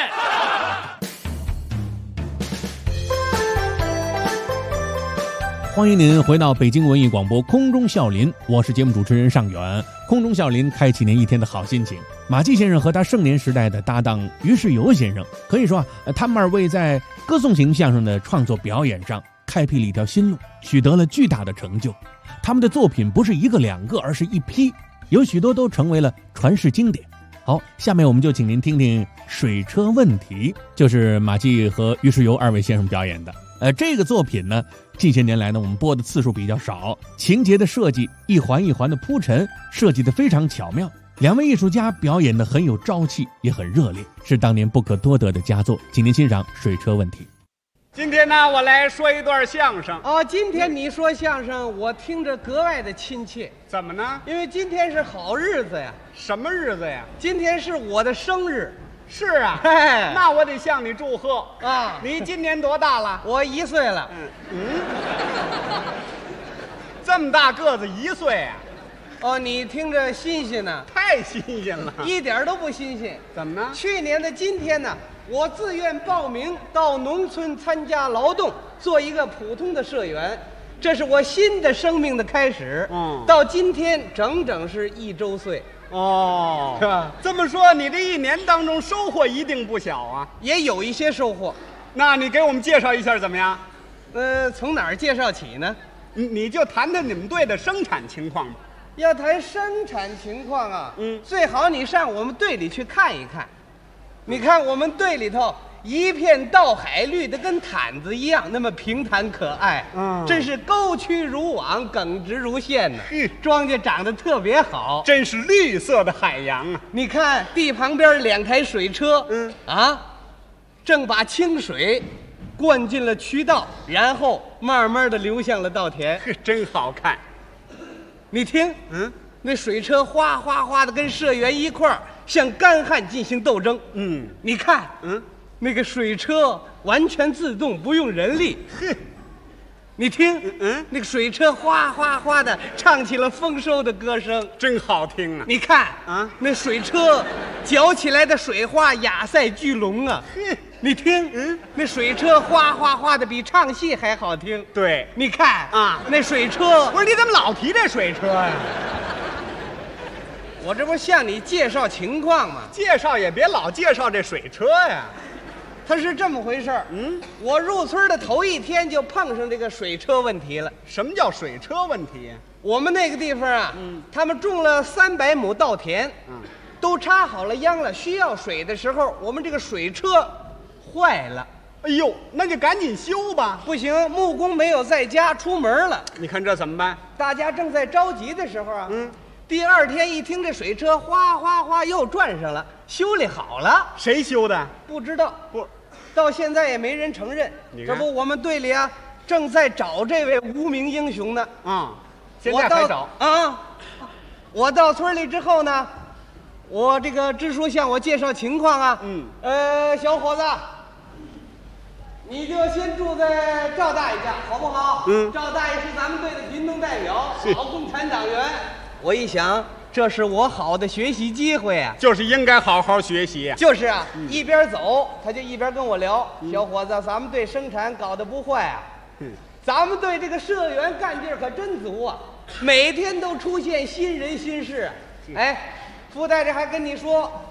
Speaker 3: 欢迎您回到北京文艺广播空中笑林，我是节目主持人尚远。空中笑林开启您一天的好心情。马季先生和他盛年时代的搭档于世友先生，可以说他们二位在歌颂型相声的创作表演上开辟了一条新路，取得了巨大的成就。他们的作品不是一个两个，而是一批，有许多都成为了传世经典。好，下面我们就请您听听水车问题，就是马季和于世友二位先生表演的。这个作品呢，近些年来呢，我们播的次数比较少，情节的设计一环一环的铺陈，设计得非常巧妙。两位艺术家表演得很有朝气，也很热烈，是当年不可多得的佳作。请您欣赏水车问题。
Speaker 16: 今天呢，我来说一段相声。
Speaker 10: 哦，今天你说相声，我听着格外的亲切。
Speaker 16: 怎么呢？
Speaker 10: 因为今天是好日子呀。
Speaker 16: 什么日子呀？
Speaker 10: 今天是我的生日。
Speaker 16: 是啊，那我得向你祝贺啊！你今年多大了？
Speaker 10: 我1岁了。
Speaker 16: 这么大个子1岁啊？
Speaker 10: 哦，你听着新鲜呢？
Speaker 16: 太新鲜了，
Speaker 10: 一点都不新鲜。
Speaker 16: 怎么呢？
Speaker 10: 去年的今天呢，我自愿报名到农村参加劳动，做一个普通的社员，这是我新的生命的开始。到今天整整是1周岁。
Speaker 16: 哦，是吧？这么说，你这1年当中收获一定不小啊？
Speaker 10: 也有一些收获。
Speaker 16: 那你给我们介绍一下怎么样？
Speaker 10: 从哪儿介绍起呢？
Speaker 16: 你就谈谈你们队的生产情况吧。
Speaker 10: 要谈生产情况啊，最好你上我们队里去看一看。你看我们队里头一片稻海，绿的跟毯子一样，那么平坦可爱，真是沟曲如网，耿直如线呢。庄稼长得特别好，
Speaker 16: 真是绿色的海洋啊！
Speaker 10: 你看地旁边2台水车，正把清水灌进了渠道，然后慢慢的流向了稻田，
Speaker 16: 真好看。
Speaker 10: 你听，那水车哗哗哗的跟社员一块儿向干旱进行斗争。你看，那个水车完全自动，不用人力。你听，那个水车哗哗哗的唱起了丰收的歌声，
Speaker 16: 真好听啊！
Speaker 10: 你看那水车搅起来的水花雅塞巨龙啊！你听，那水车哗哗哗的比唱戏还好听。
Speaker 16: 对，
Speaker 10: 你看那水车，
Speaker 16: 不是你怎么老提这水车呀？
Speaker 10: 我这不向你介绍情况吗？
Speaker 16: 介绍也别老介绍这水车呀。
Speaker 10: 它是这么回事儿。我入村的头1天就碰上这个水车问题了。
Speaker 16: 什么叫水车问题？
Speaker 10: 我们那个地方啊，他们种了300亩稻田，都插好了秧了，需要水的时候，我们这个水车坏了。
Speaker 16: 哎呦，那就赶紧修吧。
Speaker 10: 不行，木工没有在家，出门了。
Speaker 16: 你看这怎么办？
Speaker 10: 大家正在着急的时候啊，第2天一听这水车哗哗哗又转上了，修理好了。
Speaker 16: 谁修的？
Speaker 10: 不知道，
Speaker 16: 不，
Speaker 10: 到现在也没人承认。这不，我们队里啊正在找这位无名英雄呢。
Speaker 16: 现在还找
Speaker 10: 啊？我到村里之后呢，我这个支书向我介绍情况啊。小伙子，你就先住在赵大爷家，好不好？赵大爷是咱们队的贫农代表，好共产党员。我一想，这是我好的学习机会啊，
Speaker 16: 就是应该好好学习。
Speaker 10: 就是啊，一边走他就一边跟我聊。小伙子，咱们队生产搞得不坏啊。咱们队这个社员干劲儿可真足啊，每天都出现新人新事。哎，附带着还跟你说，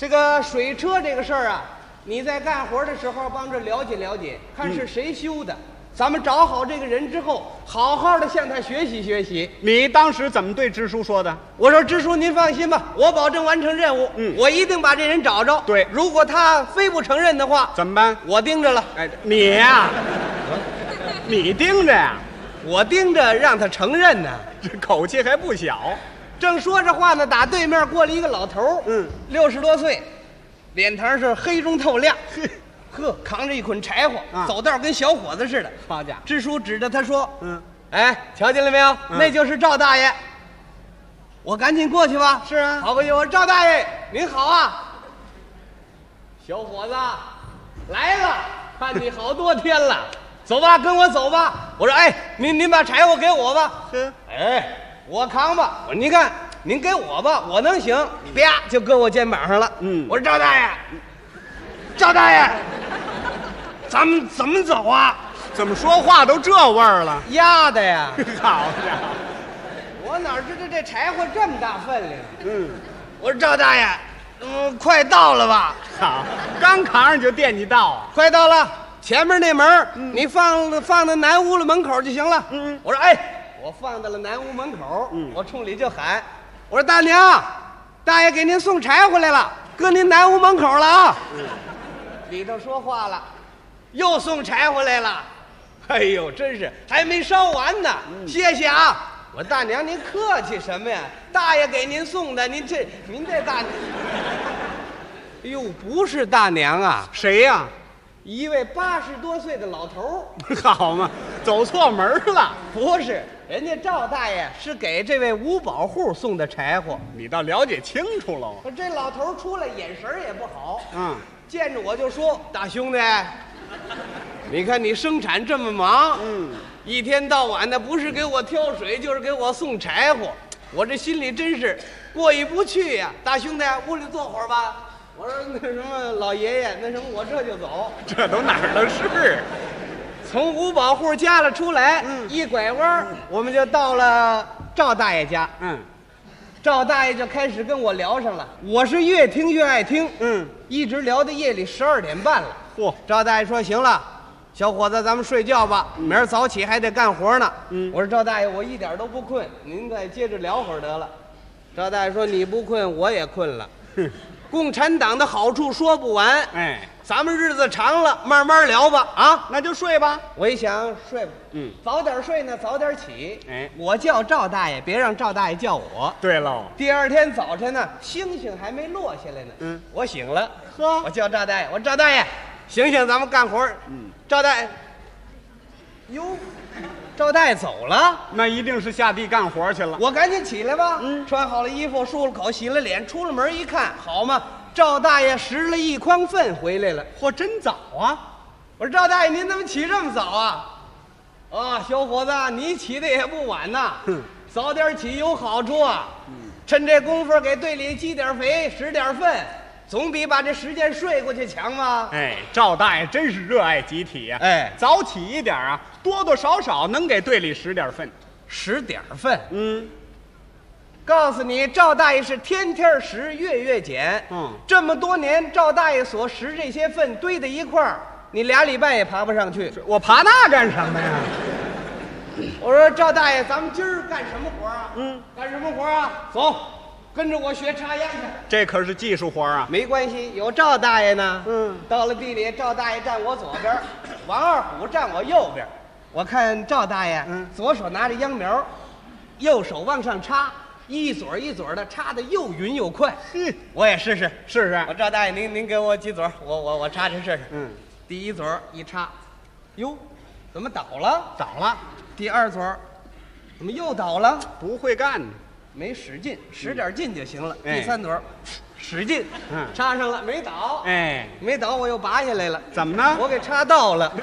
Speaker 10: 这个水车这个事儿啊，你在干活的时候帮着了解了解，看是谁修的。咱们找好这个人之后，好好的向他学习学习。
Speaker 16: 你当时怎么对支书说的？
Speaker 10: 我说支书您放心吧，我保证完成任务。我一定把这人找着。
Speaker 16: 对，
Speaker 10: 如果他非不承认的话，
Speaker 16: 怎么办？
Speaker 10: 我盯着了。
Speaker 16: 哎，你呀，你盯着呀，
Speaker 10: 我盯着让他承认呢。
Speaker 16: 这口气还不小。
Speaker 10: 正说着话呢，打对面过来一个老头，60多岁，脸膛是黑中透亮。呵，扛着一捆柴火，走道跟小伙子似的。
Speaker 16: 好家伙！
Speaker 10: 支书指着他说：“哎，瞧见了没有？那就是赵大爷。”我赶紧过去吧。
Speaker 16: 是啊，
Speaker 10: 跑过去，我说：“赵大爷，您好啊！”小伙子，来了，看你好多天了，走吧，跟我走吧。我说：“哎，您把柴火给我吧。”哎，我扛吧。我说：“您看，您给我吧，我能行。”啪，就搁我肩膀上了。我说：“赵大爷。”赵大爷，咱们怎么走啊？
Speaker 16: 怎么说话都这味儿了？
Speaker 10: 压的呀！
Speaker 16: 好家伙，
Speaker 10: 我哪知道这柴火这么大分量？我说赵大爷，快到了吧？
Speaker 16: 好，刚扛上就惦记到啊！
Speaker 10: 快到了，前面那门你放到南屋了门口就行了。我说哎，我放到了南屋门口，我冲里就喊，我说大娘，大爷给您送柴火来了，搁您南屋门口了啊。里头说话了，又送柴火来了，哎呦，真是还没烧完呢，谢谢啊！我大娘您客气什么呀？大爷给您送的，您这大娘，哎呦，不是大娘啊，
Speaker 16: 谁呀？
Speaker 10: 一位80多岁的老头
Speaker 16: 儿。好嘛，走错门了。
Speaker 10: 不是，人家赵大爷是给这位五保户送的柴火。
Speaker 16: 你倒了解清楚了。
Speaker 10: 这老头出来眼神也不好，见着我就说：“大兄弟，你看你生产这么忙，一天到晚的不是给我挑水，就是给我送柴火，我这心里真是过意不去呀。大兄弟，屋里坐会儿吧。”我说：“那什么，老爷爷，那什么，我这就走。”
Speaker 16: 这都哪儿的事？
Speaker 10: 从五保户家了出来，一拐弯，我们就到了赵大爷家。赵大爷就开始跟我聊上了，我是越听越爱听，一直聊到夜里12点半了。赵大爷说：“行了，小伙子，咱们睡觉吧，明儿早起还得干活呢。”我说：“赵大爷，我一点都不困，您再接着聊会儿得了。”赵大爷说：“你不困，我也困了。”共产党的好处说不完，咱们日子长了，慢慢聊吧。啊，
Speaker 16: 那就睡吧。
Speaker 10: 我一想，睡吧。早点睡呢，早点起。我叫赵大爷，别让赵大爷叫我。
Speaker 16: 对喽。
Speaker 10: 第二天早晨呢，星星还没落下来呢。我醒了。我叫赵大爷，我说赵大爷，醒醒，咱们干活。赵大爷，哟。赵大爷走了，
Speaker 16: 那一定是下地干活去了。
Speaker 10: 我赶紧起来吧，穿好了衣服，漱了口，洗了脸，出了门一看，好嘛，赵大爷拾了一筐粪回来了。
Speaker 16: 嚯，真早啊！
Speaker 10: 我说赵大爷，您怎么起这么早啊？啊，小伙子，你起的也不晚呐。早点起有好处啊。趁这功夫给队里积点肥，拾点粪，总比把这时间睡过去强吗？
Speaker 16: 哎，赵大爷真是热爱集体呀！早起一点啊，多多少少能给队里拾点粪。
Speaker 10: 拾点粪？告诉你，赵大爷是天天拾，月月捡。这么多年，赵大爷所拾这些粪堆在一块儿，你2礼拜也爬不上去。
Speaker 16: 我爬那干什么呀？
Speaker 10: 我说赵大爷，咱们今儿干什么活啊？干什么活啊？走，跟着我学插秧去。
Speaker 16: 这可是技术活啊！
Speaker 10: 没关系，有赵大爷呢。到了地里，赵大爷站我左边，王二虎站我右边。我看赵大爷，左手拿着秧苗，右手往上插，一撮一撮的插的又匀又快。我也试试。我赵大爷，您给我几撮，我插着试试。第一撮一插，哟，怎么倒了？
Speaker 16: 倒了。
Speaker 10: 第二撮，怎么又倒了？
Speaker 16: 不会干呢。
Speaker 10: 没使劲，使点劲就行了。第三撮，使劲，插上了，没倒。没倒，我又拔下来了。
Speaker 16: 怎么呢？
Speaker 10: 我给插倒了。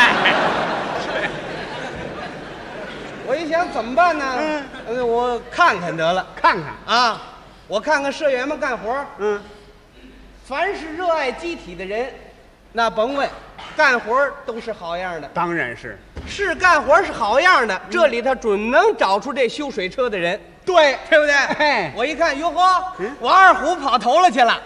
Speaker 10: 我一想怎么办呢？我看看得了，
Speaker 16: 看看
Speaker 10: 啊，我看看社员们干活。凡是热爱机体的人，那甭问，干活都是好样的。
Speaker 16: 当然是，
Speaker 10: 是干活是好样的，这里头准能找出这修水车的人。
Speaker 16: 对
Speaker 10: 不对？我一看，哟呵，王二虎跑头了去了。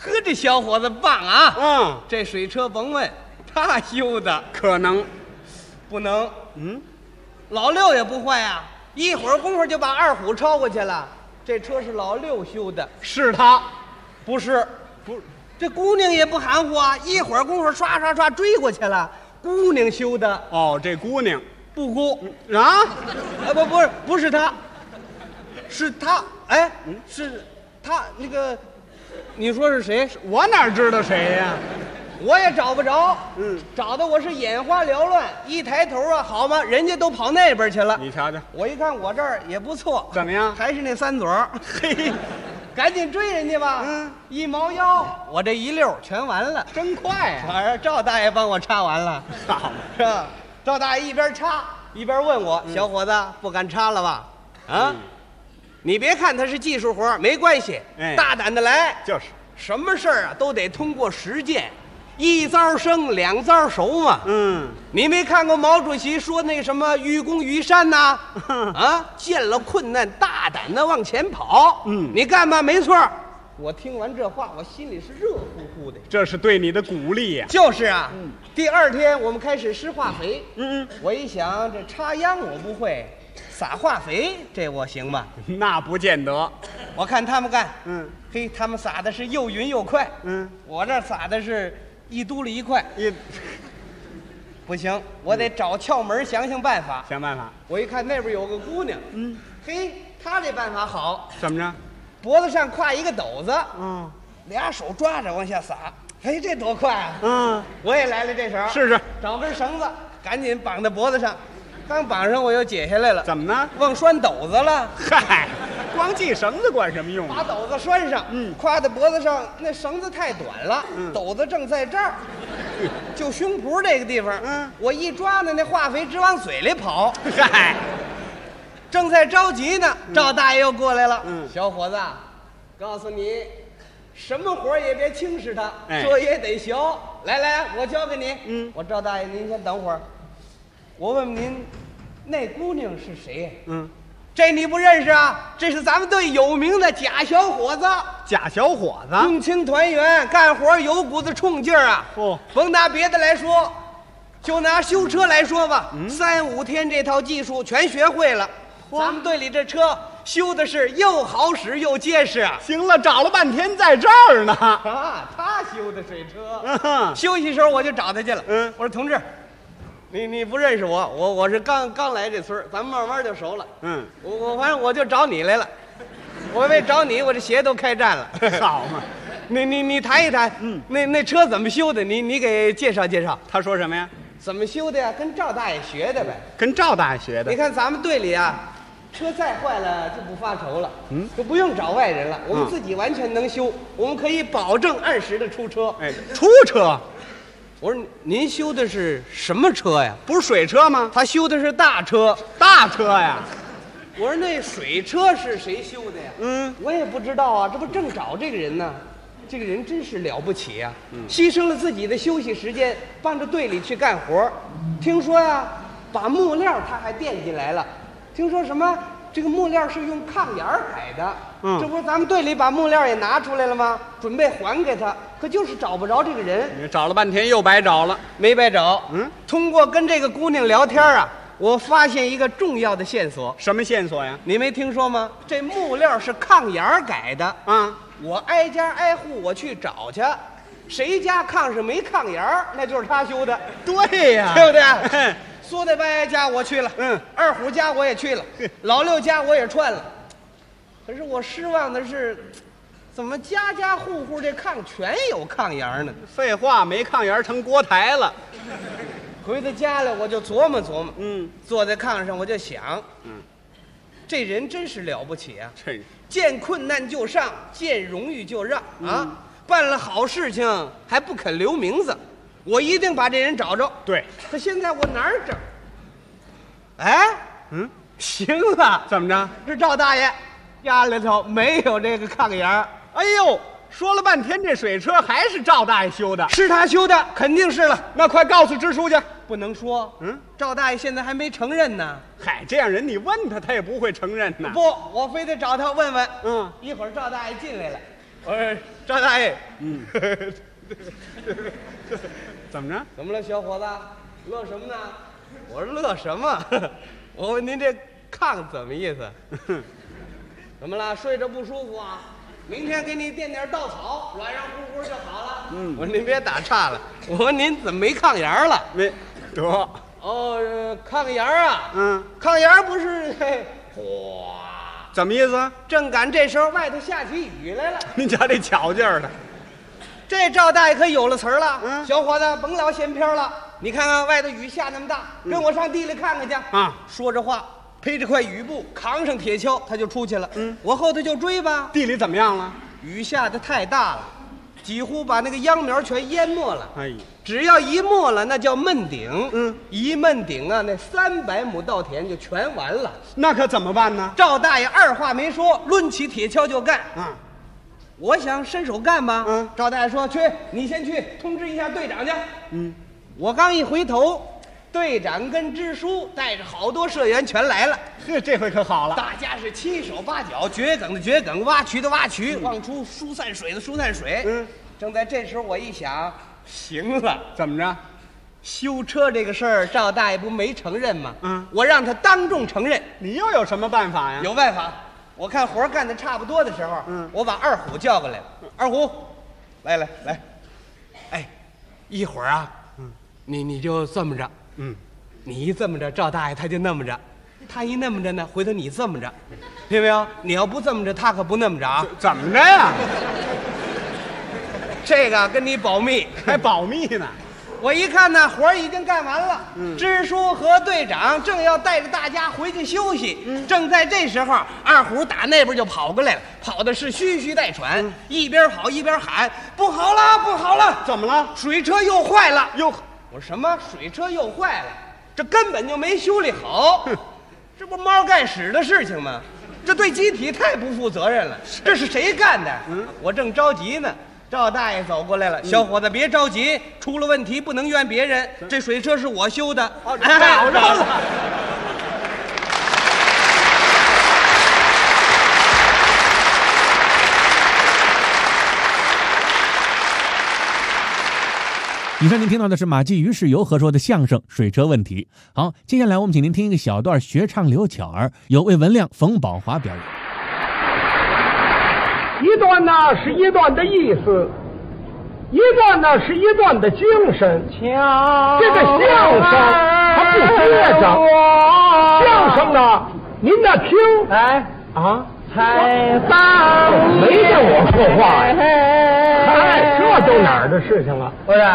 Speaker 10: 呵，这小伙子棒啊！这水车甭问，他修的。
Speaker 16: 可能，
Speaker 10: 不能。老六也不坏啊，一会儿功夫就把二虎超过去了。这车是老六修的。
Speaker 16: 是他？
Speaker 10: 不是，不，这姑娘也不含糊啊，一会儿功夫刷刷刷追过去了。姑娘修的。
Speaker 16: 哦，这姑娘
Speaker 10: 不姑
Speaker 16: 啊？
Speaker 10: 不是他，是他。哎，是他那个。你说是谁？
Speaker 16: 我哪知道谁呀？
Speaker 10: 我也找不着。找的我是眼花缭乱。一抬头啊，好嘛，人家都跑那边去了。
Speaker 16: 你瞧瞧，
Speaker 10: 我一看我这儿也不错。
Speaker 16: 怎么样？
Speaker 10: 还是那三嘴儿。嘿，赶紧追人家吧。一猫腰，我这一溜全完了，
Speaker 16: 真快呀！
Speaker 10: 反正赵大爷帮我插完了，
Speaker 16: 好
Speaker 10: 是吧？赵大爷一边插一边问我：“小伙子，不敢插了吧？”啊。你别看他是技术活，没关系，大胆的来。
Speaker 16: 就是
Speaker 10: 什么事儿啊，都得通过实践，一遭生，两遭熟嘛。你没看过毛主席说那什么愚公移山呐？啊，见了困难，大胆的往前跑。你干嘛？没错。我听完这话，我心里是热乎乎的。
Speaker 16: 这是对你的鼓励呀。
Speaker 10: 就是啊。第二天我们开始施化肥。我一想，这插秧我不会。撒化肥这我行吗？
Speaker 16: 那不见得，
Speaker 10: 我看他们干，嘿，他们撒的是又匀又快，我这撒的是一嘟噜一块，不行，我得找窍门，想办法。
Speaker 16: 想办法。
Speaker 10: 我一看那边有个姑娘，嘿，她这办法好。
Speaker 16: 怎么着？
Speaker 10: 脖子上挎一个斗子，俩手抓着往下撒，嘿，这多快啊！我也来了这手，
Speaker 16: 试试，
Speaker 10: 找根绳子，赶紧绑在脖子上。刚绑上我又解下来了，
Speaker 16: 怎么呢？
Speaker 10: 忘拴斗子了。
Speaker 16: 嗨，光系绳子管什么用？
Speaker 10: 把斗子拴上，挎在脖子上，那绳子太短了，斗子正在这儿，就胸脯这个地方。我一抓呢，那化肥直往嘴里跑。
Speaker 16: 嗨，
Speaker 10: 正在着急呢，赵大爷又过来了。小伙子，告诉你，什么活也别轻视他，这也得学。来，我教给你。我赵大爷，您先等会儿。我问问您，那姑娘是谁？这你不认识啊？这是咱们队有名的贾小伙子。
Speaker 16: 贾小伙子，
Speaker 10: 共青团员，干活有股子冲劲儿啊！甭拿别的来说，就拿修车来说吧，3、5天这套技术全学会了。咱们队里这车修的是又好使又结实啊！
Speaker 16: 行了，找了半天在这儿呢。
Speaker 10: 啊，他修的水车。休息时候我就找他去了。我说同志。你不认识我是刚来这村，咱们慢慢就熟了。我反正我就找你来了，我为找你，我这鞋都开战了。
Speaker 16: 好嘛，
Speaker 10: 你谈一谈，那车怎么修的？你给介绍介绍。
Speaker 16: 他说什么呀？
Speaker 10: 怎么修的呀？跟赵大爷学的呗。
Speaker 16: 跟赵大爷学的。
Speaker 10: 你看咱们队里啊，车再坏了就不发愁了，就不用找外人了，我们自己完全能修，我们可以保证按时的出车。
Speaker 16: 出车。
Speaker 10: 我说您修的是什么车呀？
Speaker 16: 不是水车吗？
Speaker 10: 他修的是大车。
Speaker 16: 大车呀！
Speaker 10: 我说那水车是谁修的呀？我也不知道啊，这不正找这个人呢。这个人真是了不起呀，牺牲了自己的休息时间，帮着队里去干活。听说呀，把木料他还垫进来了。听说什么？这个木料是用炕沿改的。这不是咱们队里把木料也拿出来了吗？准备还给他，可就是找不着这个人。
Speaker 16: 你找了半天又白找了。
Speaker 10: 没白找。通过跟这个姑娘聊天啊，我发现一个重要的线索。
Speaker 16: 什么线索呀？
Speaker 10: 你没听说吗？这木料是炕沿改的。我挨家挨户我去找去，谁家炕上没炕沿儿，那就是他修的。
Speaker 16: 对呀，
Speaker 10: 对不对？苏大伯家我去了，二虎家我也去了，老六家我也串了。可是我失望的是，怎么家家户户这炕全有炕沿呢？
Speaker 16: 废话，没炕沿成锅台了。
Speaker 10: 回到家了我就琢磨琢磨，坐在炕上我就想，这人真是了不起啊！见困难就上，见荣誉就让啊！办了好事情还不肯留名字，我一定把这人找着。
Speaker 16: 对，
Speaker 10: 可现在我哪儿找？哎，行了，
Speaker 16: 怎么着？
Speaker 10: 这赵大爷家里头没有这个炕沿儿。
Speaker 16: 哎呦，说了半天这水车还是赵大爷修的，
Speaker 10: 是他修的，肯定是了。
Speaker 16: 那快告诉支书去。
Speaker 10: 不能说，赵大爷现在还没承认呢。
Speaker 16: 嗨，这样人你问他，他也不会承认呢。
Speaker 10: 不，我非得找他问问。一会儿赵大爷进来了， 我说赵大爷，
Speaker 16: 怎么着？
Speaker 10: 怎么了，小伙子？乐什么呢？我说乐什么？我问您这炕怎么意思？怎么了？睡着不舒服啊？明天给你垫点稻草，软软乎乎就好了。我说您别打岔了。我说您怎么没炕沿了？
Speaker 16: 没得。
Speaker 10: 哦，炕沿啊。炕沿不是哗？
Speaker 16: 怎么意思？
Speaker 10: 正赶这时候，外头下起雨来了。
Speaker 16: 您瞧这巧劲儿的。
Speaker 10: 这赵大爷可有了词儿了。小伙子，甭老闲飘了。你看看外头雨下那么大，跟我上地里看看去。说着话，披着块雨布，扛上铁锹，他就出去了。我后头就追吧。
Speaker 16: 地里怎么样了？
Speaker 10: 雨下得太大了，几乎把那个秧苗全淹没了。
Speaker 16: 哎呀，
Speaker 10: 只要一没了，那叫闷顶。一闷顶啊，那300亩稻田就全完了。
Speaker 16: 那可怎么办呢？
Speaker 10: 赵大爷二话没说，抡起铁锹就干。我想伸手干吧。赵大爷说：“去，你先去通知一下队长去。”我刚一回头，队长跟支书带着好多社员全来了。
Speaker 16: 这回可好了，
Speaker 10: 大家是7手8脚，掘埂的掘埂，挖渠的挖渠，往出疏散水的疏散水。正在这时候，我一想，行了，
Speaker 16: 怎么着？
Speaker 10: 修车这个事儿，赵大爷不没承认吗？我让他当众承认。
Speaker 16: 你又有什么办法呀？
Speaker 10: 有办法。我看活干得差不多的时候，我把二虎叫过来了。二虎，来，哎，一会儿啊，你就这么着，你一这么着，赵大爷他就那么着，他一那么着呢，回头你这么着，听没有？你要不这么着，他可不那么着啊。
Speaker 16: 怎么着呀？
Speaker 10: 这个跟你保密，
Speaker 16: 还保密呢。
Speaker 10: 我一看呢，活已经干完了。支书和队长正要带着大家回去休息。正在这时候，二虎打那边就跑过来了，跑的是吁吁带喘，一边跑一边喊：“不好了，不好了！
Speaker 16: 怎么了？
Speaker 10: 水车又坏了！”
Speaker 16: 又，
Speaker 10: 我说什么？水车又坏了？这根本就没修理好，这不猫盖屎的事情吗？这对机体太不负责任了。这是谁干的？我正着急呢。赵大爷走过来了，小伙子别着急，出了问题不能怨别人，这水车是我修的。
Speaker 16: 找着了。
Speaker 3: 以上您听到的是马季、于世友合说的相声《水车问题》。好，接下来我们请您听一个小段学唱刘巧儿，由魏文亮、冯宝华表演。
Speaker 17: 一段呢是一段的意思，一段呢是一段的精神。这个相声它不接着，相声呢您那听，采访没让我说话呀，这都哪儿的事情了？
Speaker 10: 不是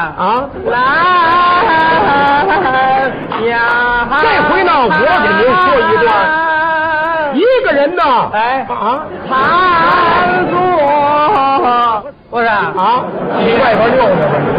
Speaker 17: 这回呢我给您说一段。一个人呢，谈坐，
Speaker 10: 不是
Speaker 17: 你外边溜达吧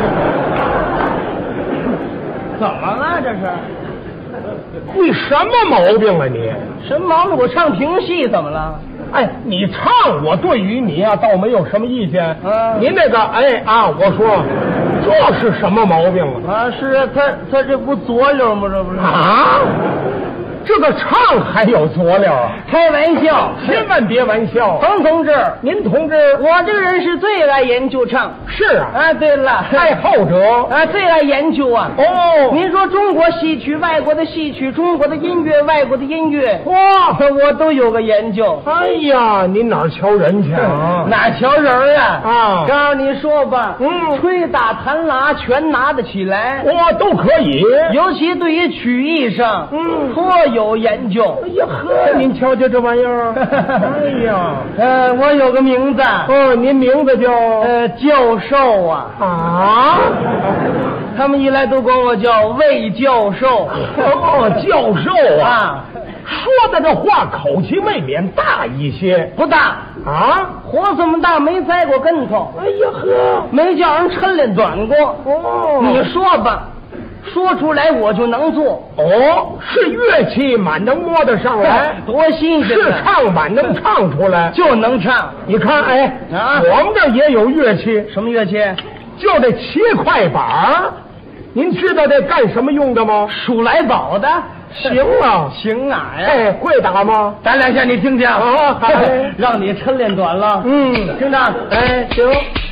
Speaker 10: 怎么了？这是
Speaker 17: 你什么毛病啊你？
Speaker 10: 什么毛病？我唱评戏怎么了？
Speaker 17: 哎，你唱我对于你啊倒没有什么意见。您那个我说这是什么毛病啊？
Speaker 10: 是啊，他这不左溜吗？这不是
Speaker 17: 这个唱还有佐料啊？
Speaker 10: 开玩笑，
Speaker 17: 千万别玩笑。
Speaker 10: 冯同志，
Speaker 17: 您同志，
Speaker 10: 我这个人是最爱研究唱。
Speaker 17: 是啊。
Speaker 10: 对了，
Speaker 17: 爱好者
Speaker 10: 最爱研究啊。您说中国戏曲、外国的戏曲，中国的音乐、外国的音乐，我都有个研究。
Speaker 17: 哎呀，您哪儿瞧人去啊？
Speaker 10: 哪瞧人啊？告诉你说吧，吹打弹拉全拿得起来，
Speaker 17: 都可以。
Speaker 10: 尤其对于曲艺上，颇有研究。
Speaker 17: 哎呀呵，您瞧瞧这玩意儿。哎呀，
Speaker 10: 我有个名字。
Speaker 17: 您名字叫
Speaker 10: 教授啊。他们一来都管我叫魏教授。
Speaker 17: 教授啊。说的这话口气未免大一些。
Speaker 10: 不大活这么大没栽过跟头。
Speaker 17: 哎呀呵，
Speaker 10: 没叫人抻练短过。你说吧，说出来我就能做。
Speaker 17: 是乐器满能摸得上来，
Speaker 10: 多新鲜！
Speaker 17: 是唱满能唱出来，
Speaker 10: 就能唱。
Speaker 17: 你看，我们这也有乐器。
Speaker 10: 什么乐器？
Speaker 17: 就这7块板，您知道这干什么用的吗？
Speaker 10: 数来宝的。
Speaker 17: 行啊，
Speaker 10: 行啊呀！
Speaker 17: 哎，会打吗？
Speaker 10: 咱两下你听听
Speaker 17: 啊，
Speaker 10: 让你抻练短了。听着，
Speaker 17: 哎，行。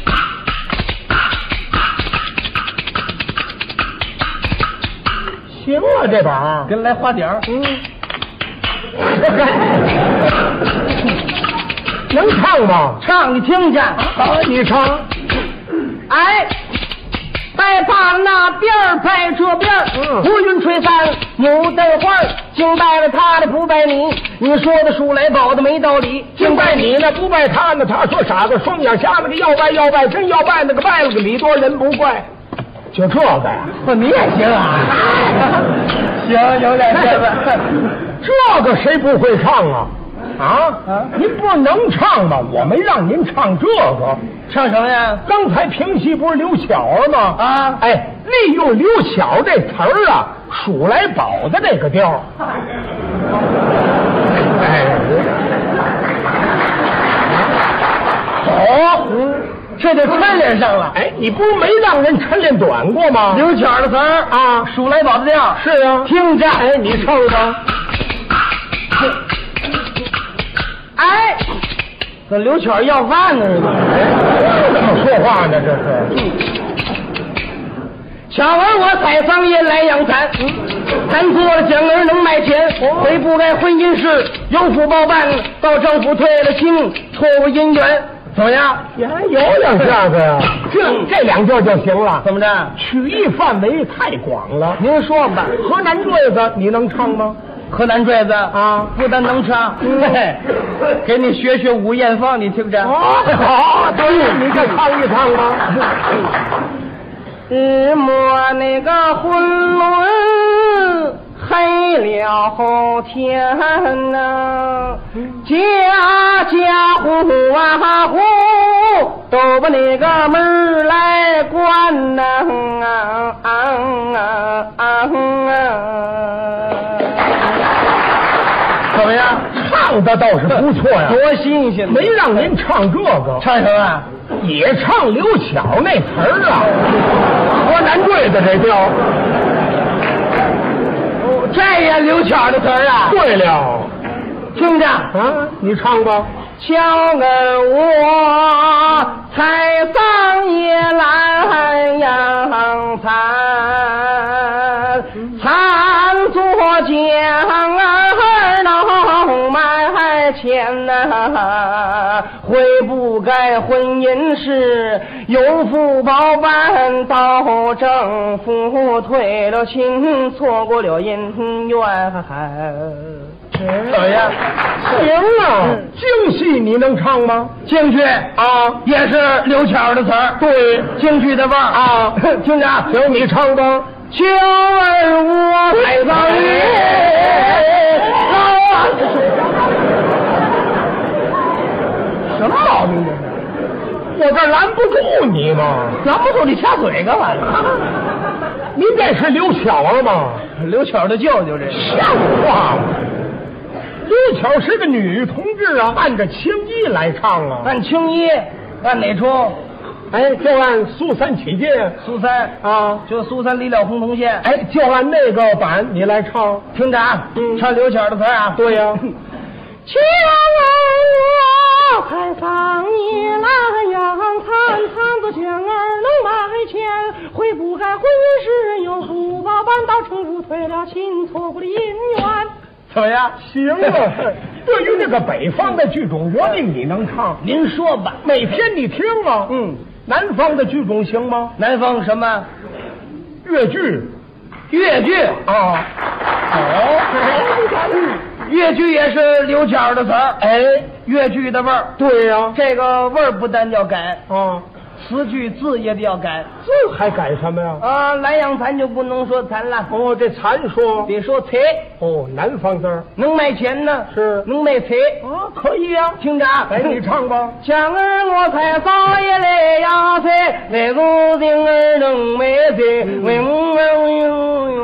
Speaker 17: 行啊，这把
Speaker 10: 跟来花点儿。
Speaker 17: 能唱吗？
Speaker 10: 唱，你听去。
Speaker 17: 你唱。
Speaker 10: 哎。白发那边儿在这边儿，乌云吹散牡丹花，敬拜了他的不拜你，你说的数来宝的没道理，
Speaker 17: 敬拜你呢不拜他呢，他说傻子双眼瞎了个要拜真要拜那个拜了个礼多人不怪，就这个呀？
Speaker 10: 你也行啊？行，有点意思。
Speaker 17: 这个谁不会唱啊？您不能唱吗？我没让您唱这个，
Speaker 10: 唱什么呀？
Speaker 17: 刚才评戏不是刘巧吗？哎，利用刘巧这词儿啊，数来宝的这个调。哎，
Speaker 10: 好，这就抻练上了。
Speaker 17: 哎，你不是没让人抻练短过吗？
Speaker 10: 刘巧的词儿
Speaker 17: 啊，
Speaker 10: 数来宝的调。
Speaker 17: 是啊，
Speaker 10: 听着，
Speaker 17: 哎，你唱唱。
Speaker 10: 哎，这刘巧要饭呢是吧？
Speaker 17: 怎么说话呢？这是。
Speaker 10: 巧儿我采桑叶来养蚕，咱做了奖儿能卖钱，悔不该婚姻事有福报办，到政府退了亲，错误姻缘。怎么样？
Speaker 17: 呀，有两下子呀，这两句就行了。
Speaker 10: 怎么着？
Speaker 17: 曲艺范围太广了。
Speaker 10: 您说吧，
Speaker 17: 河南坠子你能唱吗？
Speaker 10: 河南坠子
Speaker 17: 啊，
Speaker 10: 不但能唱，给你学学吴艳芳，你听着。
Speaker 17: 好，对，你再唱一唱吧。
Speaker 10: 日末那个婚伦黑了天呐，家户啊户都把那个门来关呐怎么样？
Speaker 17: 唱的倒是不错呀，
Speaker 10: 多新鲜！
Speaker 17: 没让您唱这个，
Speaker 10: 唱什么？
Speaker 17: 也唱刘巧那词儿啊，河南坠子这调。
Speaker 10: 这也刘巧的词儿啊？
Speaker 17: 对了，
Speaker 10: 听着
Speaker 17: 啊，你唱吧。
Speaker 10: 巧儿我采桑叶来养蚕，蚕作浆儿闹卖钱呐，悔不该婚姻事有福报办，到政府退了亲，错过了姻缘。怎么样？
Speaker 17: 行啊，京戏你能唱吗？
Speaker 10: 京剧
Speaker 17: 啊，
Speaker 10: 也是刘巧的词儿。
Speaker 17: 对，
Speaker 10: 京剧的味儿
Speaker 17: 啊。
Speaker 10: 听着，
Speaker 17: 行，你唱吧。
Speaker 10: 巧儿我采桑叶，什么毛病这是？
Speaker 17: 我这拦不住你吗？
Speaker 10: 拦不住你掐嘴干嘛？
Speaker 17: 您这是刘巧儿吗？
Speaker 10: 刘巧的舅舅，这
Speaker 17: 像话吗？刘巧是个女同志啊，按着青衣来唱啊。
Speaker 10: 按青衣，按哪出？
Speaker 17: 哎，就按苏三起解。
Speaker 10: 苏三
Speaker 17: 啊，
Speaker 10: 就苏三离了红铜线。
Speaker 17: 哎，就按那个版你来唱。
Speaker 10: 听着啊，唱刘巧的词啊。
Speaker 17: 对呀。
Speaker 10: 巧儿我采桑叶来养蚕，蚕子浆儿能卖钱，悔不该婚姻事有福报办，到政府退了亲，错过了姻缘。怎么样？
Speaker 17: 行啊。对于那个北方的剧种活定你能唱？
Speaker 10: 您说吧。
Speaker 17: 每天你听啊。南方的剧种行吗？
Speaker 10: 南方什么？
Speaker 17: 越剧。
Speaker 10: 越剧
Speaker 17: 啊。
Speaker 10: 越剧也是刘巧的词儿。
Speaker 17: 哎，
Speaker 10: 越剧的味儿。
Speaker 17: 对呀，
Speaker 10: 这个味儿不但要改
Speaker 17: 啊，
Speaker 10: 词句字也得要改。
Speaker 17: 字还改什么呀？
Speaker 10: 啊，来养蚕就不能说蚕了。
Speaker 17: 哦，这蚕说
Speaker 10: 得说财。
Speaker 17: 哦，南方字儿
Speaker 10: 能卖钱呢，
Speaker 17: 是
Speaker 10: 能卖财
Speaker 17: 啊，可以呀。
Speaker 10: 听着，
Speaker 17: 哎，你唱吧。
Speaker 10: 强儿我采桑叶来养财，来个人儿能卖财，为母儿为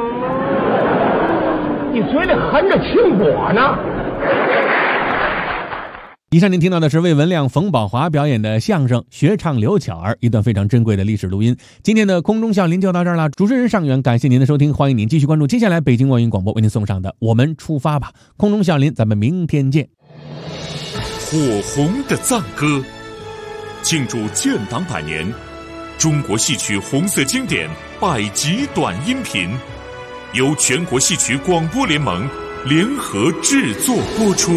Speaker 17: 你嘴里含着青果呢。
Speaker 3: 以上您听到的是魏文亮、冯宝华表演的相声《学唱刘巧儿》，一段非常珍贵的历史录音。今天的空中笑林就到这儿了，主持人尚远，感谢您的收听，欢迎您继续关注接下来北京外语广播为您送上的《我们出发吧》。空中笑林，咱们明天见。
Speaker 5: 火红的赞歌，庆祝建党100年，中国戏曲红色经典100集短音频，由全国戏曲广播联盟联合制作播出。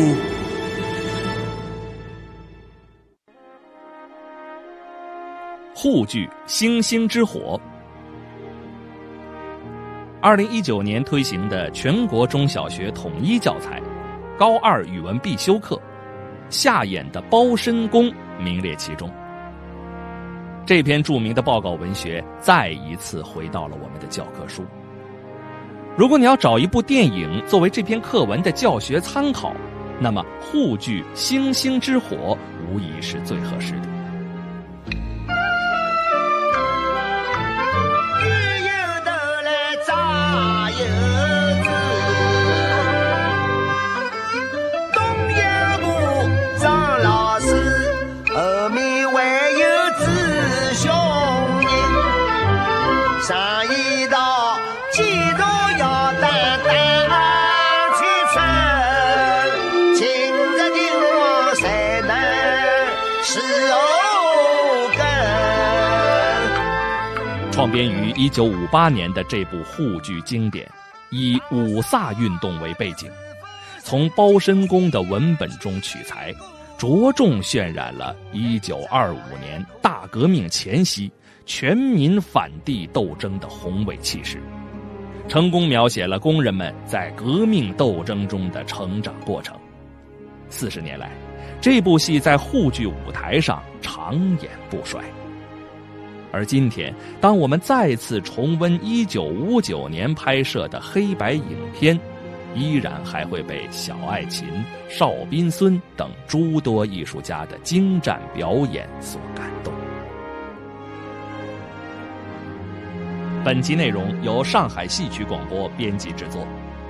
Speaker 18: 沪剧《星星之火》，2019年推行的全国中小学统一教材，高2语文必修课，下演的《包身宫》名列其中。这篇著名的报告文学再一次回到了我们的教科书。如果你要找一部电影作为这篇课文的教学参考，那么沪剧《星星之火》无疑是最合适的。创编于1958年的这部沪剧经典，以五卅运动为背景，从包身宫的文本中取材，着重渲染了1925年大革命前夕全民反帝斗争的宏伟气势，成功描写了工人们在革命斗争中的成长过程。40年来，这部戏在沪剧舞台上长演不衰。而今天，当我们再次重温1959年拍摄的黑白影片，依然还会被小爱琴、邵宾孙等诸多艺术家的精湛表演所感动。本集内容由上海戏曲广播编辑制作。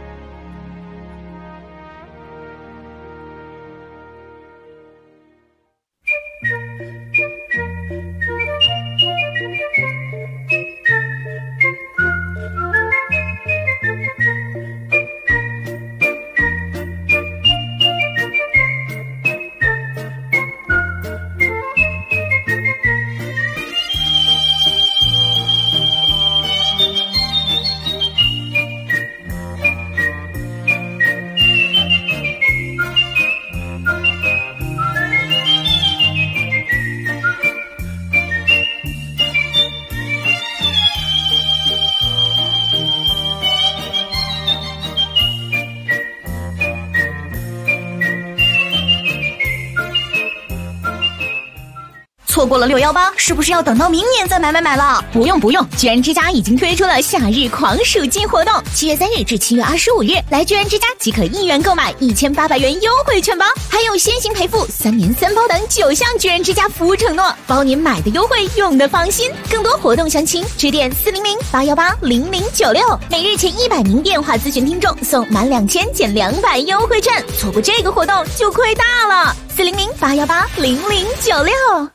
Speaker 19: 错过了618，是不是要等到明年再买了？不用，居然之家已经推出了夏日狂暑季活动，7月3日至7月25日，来居然之家即可1元购买1800元优惠券包，还有先行赔付、3年3包等9项居然之家服务承诺，包您买的优惠，用的放心。更多活动详情，致电400-818-0096，每日前100名电话咨询听众送满2000减200优惠券，错过这个活动就亏大了。400-818-0096。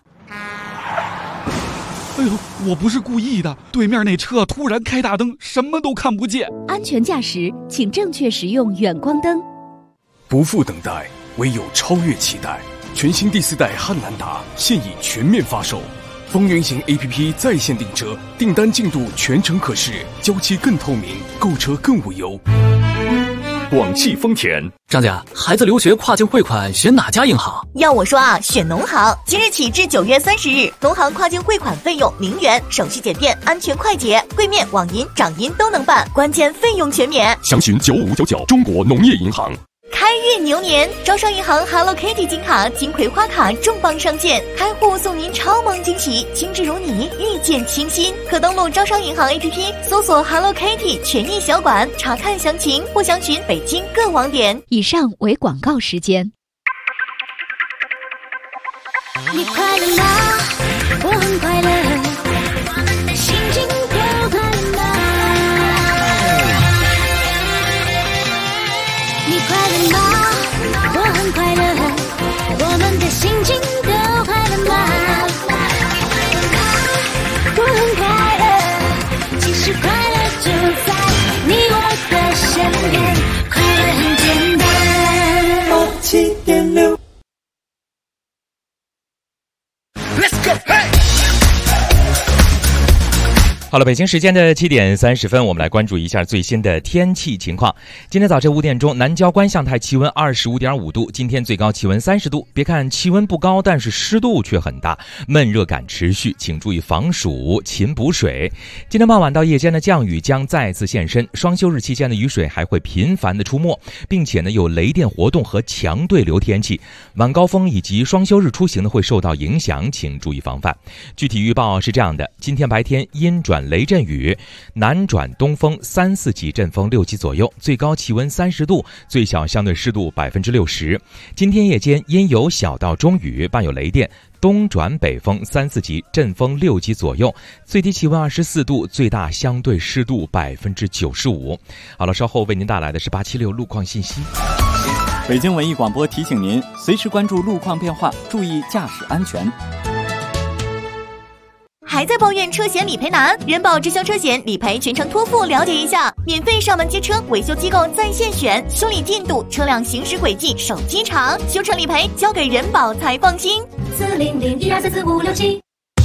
Speaker 20: 哎呦，我不是故意的，对面那车突然开大灯，什么都看不见。
Speaker 12: 安全驾驶，请正确使用远光灯。
Speaker 7: 不负等待，唯有超越期待。全新第4代汉兰达现已全面发售，风云行 APP 在线订车，订单进度全程可视，交期更透明，购车更无忧。
Speaker 5: 广汽丰田。
Speaker 21: 张姐，孩子留学跨境汇款选哪家银行？
Speaker 19: 要我说啊，选农行。即日起至9月30日，农行跨境汇款费用0元，手续简便，安全快捷，柜面、网银、掌银都能办，关键费用全免。
Speaker 7: 详询9599中国农业银行。
Speaker 19: 开运牛年，招商银行 Hello Kitty 金卡、金葵花卡重磅上线，开户送您超萌惊喜，精致如你，遇见清新。可登录招商银行 APP 搜索 Hello Kitty 权益小馆查看详情，或详询北京各网点。
Speaker 12: 以上为广告时间。
Speaker 14: 你快乐吗？我很快乐，我们的心情都快乐吗？你快乐吗？我很快乐，我们
Speaker 4: Let's go， 嘿。
Speaker 2: 好了，北京时间的7点30分，我们来关注一下最新的天气情况。今天早晨5点钟，南郊观象台气温25.5度，今天最高气温30度。别看气温不高，但是湿度却很大，闷热感持续，请注意防暑、勤补水。今天傍晚到夜间的降雨将再次现身，双休日期间的雨水还会频繁的出没，并且呢有雷电活动和强对流天气，晚高峰以及双休日出行呢会受到影响，请注意防范。具体预报是这样的：今天白天阴转雷阵雨，南转东风3、4级，阵风6级左右，最高气温30度，最小相对湿度60%。今天夜间阴有小到中雨，伴有雷电，东转北风3、4级，阵风6级左右，最低气温24度，最大相对湿度95%。好了，稍后为您带来的是876路况信息。
Speaker 22: 北京文艺广播提醒您，随时关注路况变化，注意驾驶安全。
Speaker 19: 还在抱怨车险理赔难？人保直销车险理赔全程托付，了解一下，免费上门接车，维修机构在线选，修理进度、车辆行驶轨迹、手机查，修成理赔交给人保才放心。
Speaker 14: 40012344567。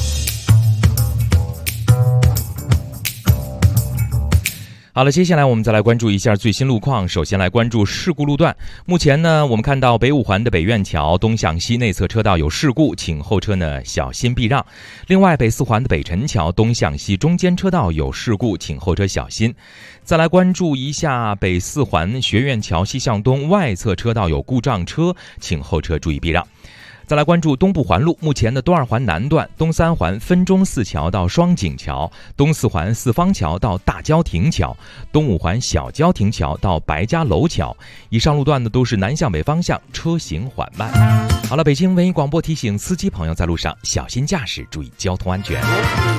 Speaker 2: 好了，接下来我们再来关注一下最新路况。首先来关注事故路段。目前呢，我们看到北五环的北苑桥东向西内侧车道有事故，请后车呢小心避让。另外，北四环的北辰桥东向西中间车道有事故，请后车小心。再来关注一下北四环学院桥西向东外侧车道有故障车，请后车注意避让。再来关注东部环路，目前的东二环南段、东三环分钟寺桥到双井桥、东四环四方桥到大郊亭桥、东五环小郊亭桥到白家楼桥，以上路段呢都是南向北方向，车行缓慢。好了，北京文艺广播提醒司机朋友在路上小心驾驶，注意交通安全。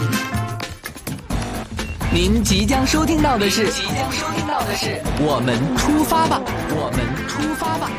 Speaker 15: 您即将收听到的是我们出发吧，我们出发吧。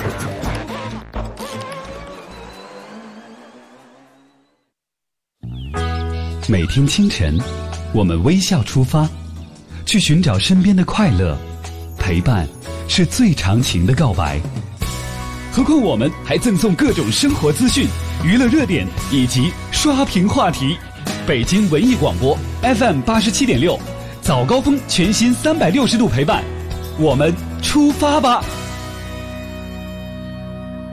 Speaker 23: 每天清晨，我们微笑出发，去寻找身边的快乐。陪伴是最长情的告白。何况我们还赠送各种生活资讯、娱乐热点以及刷屏话题。北京文艺广播 FM87.6，早高峰全新360度陪伴，我们出发吧。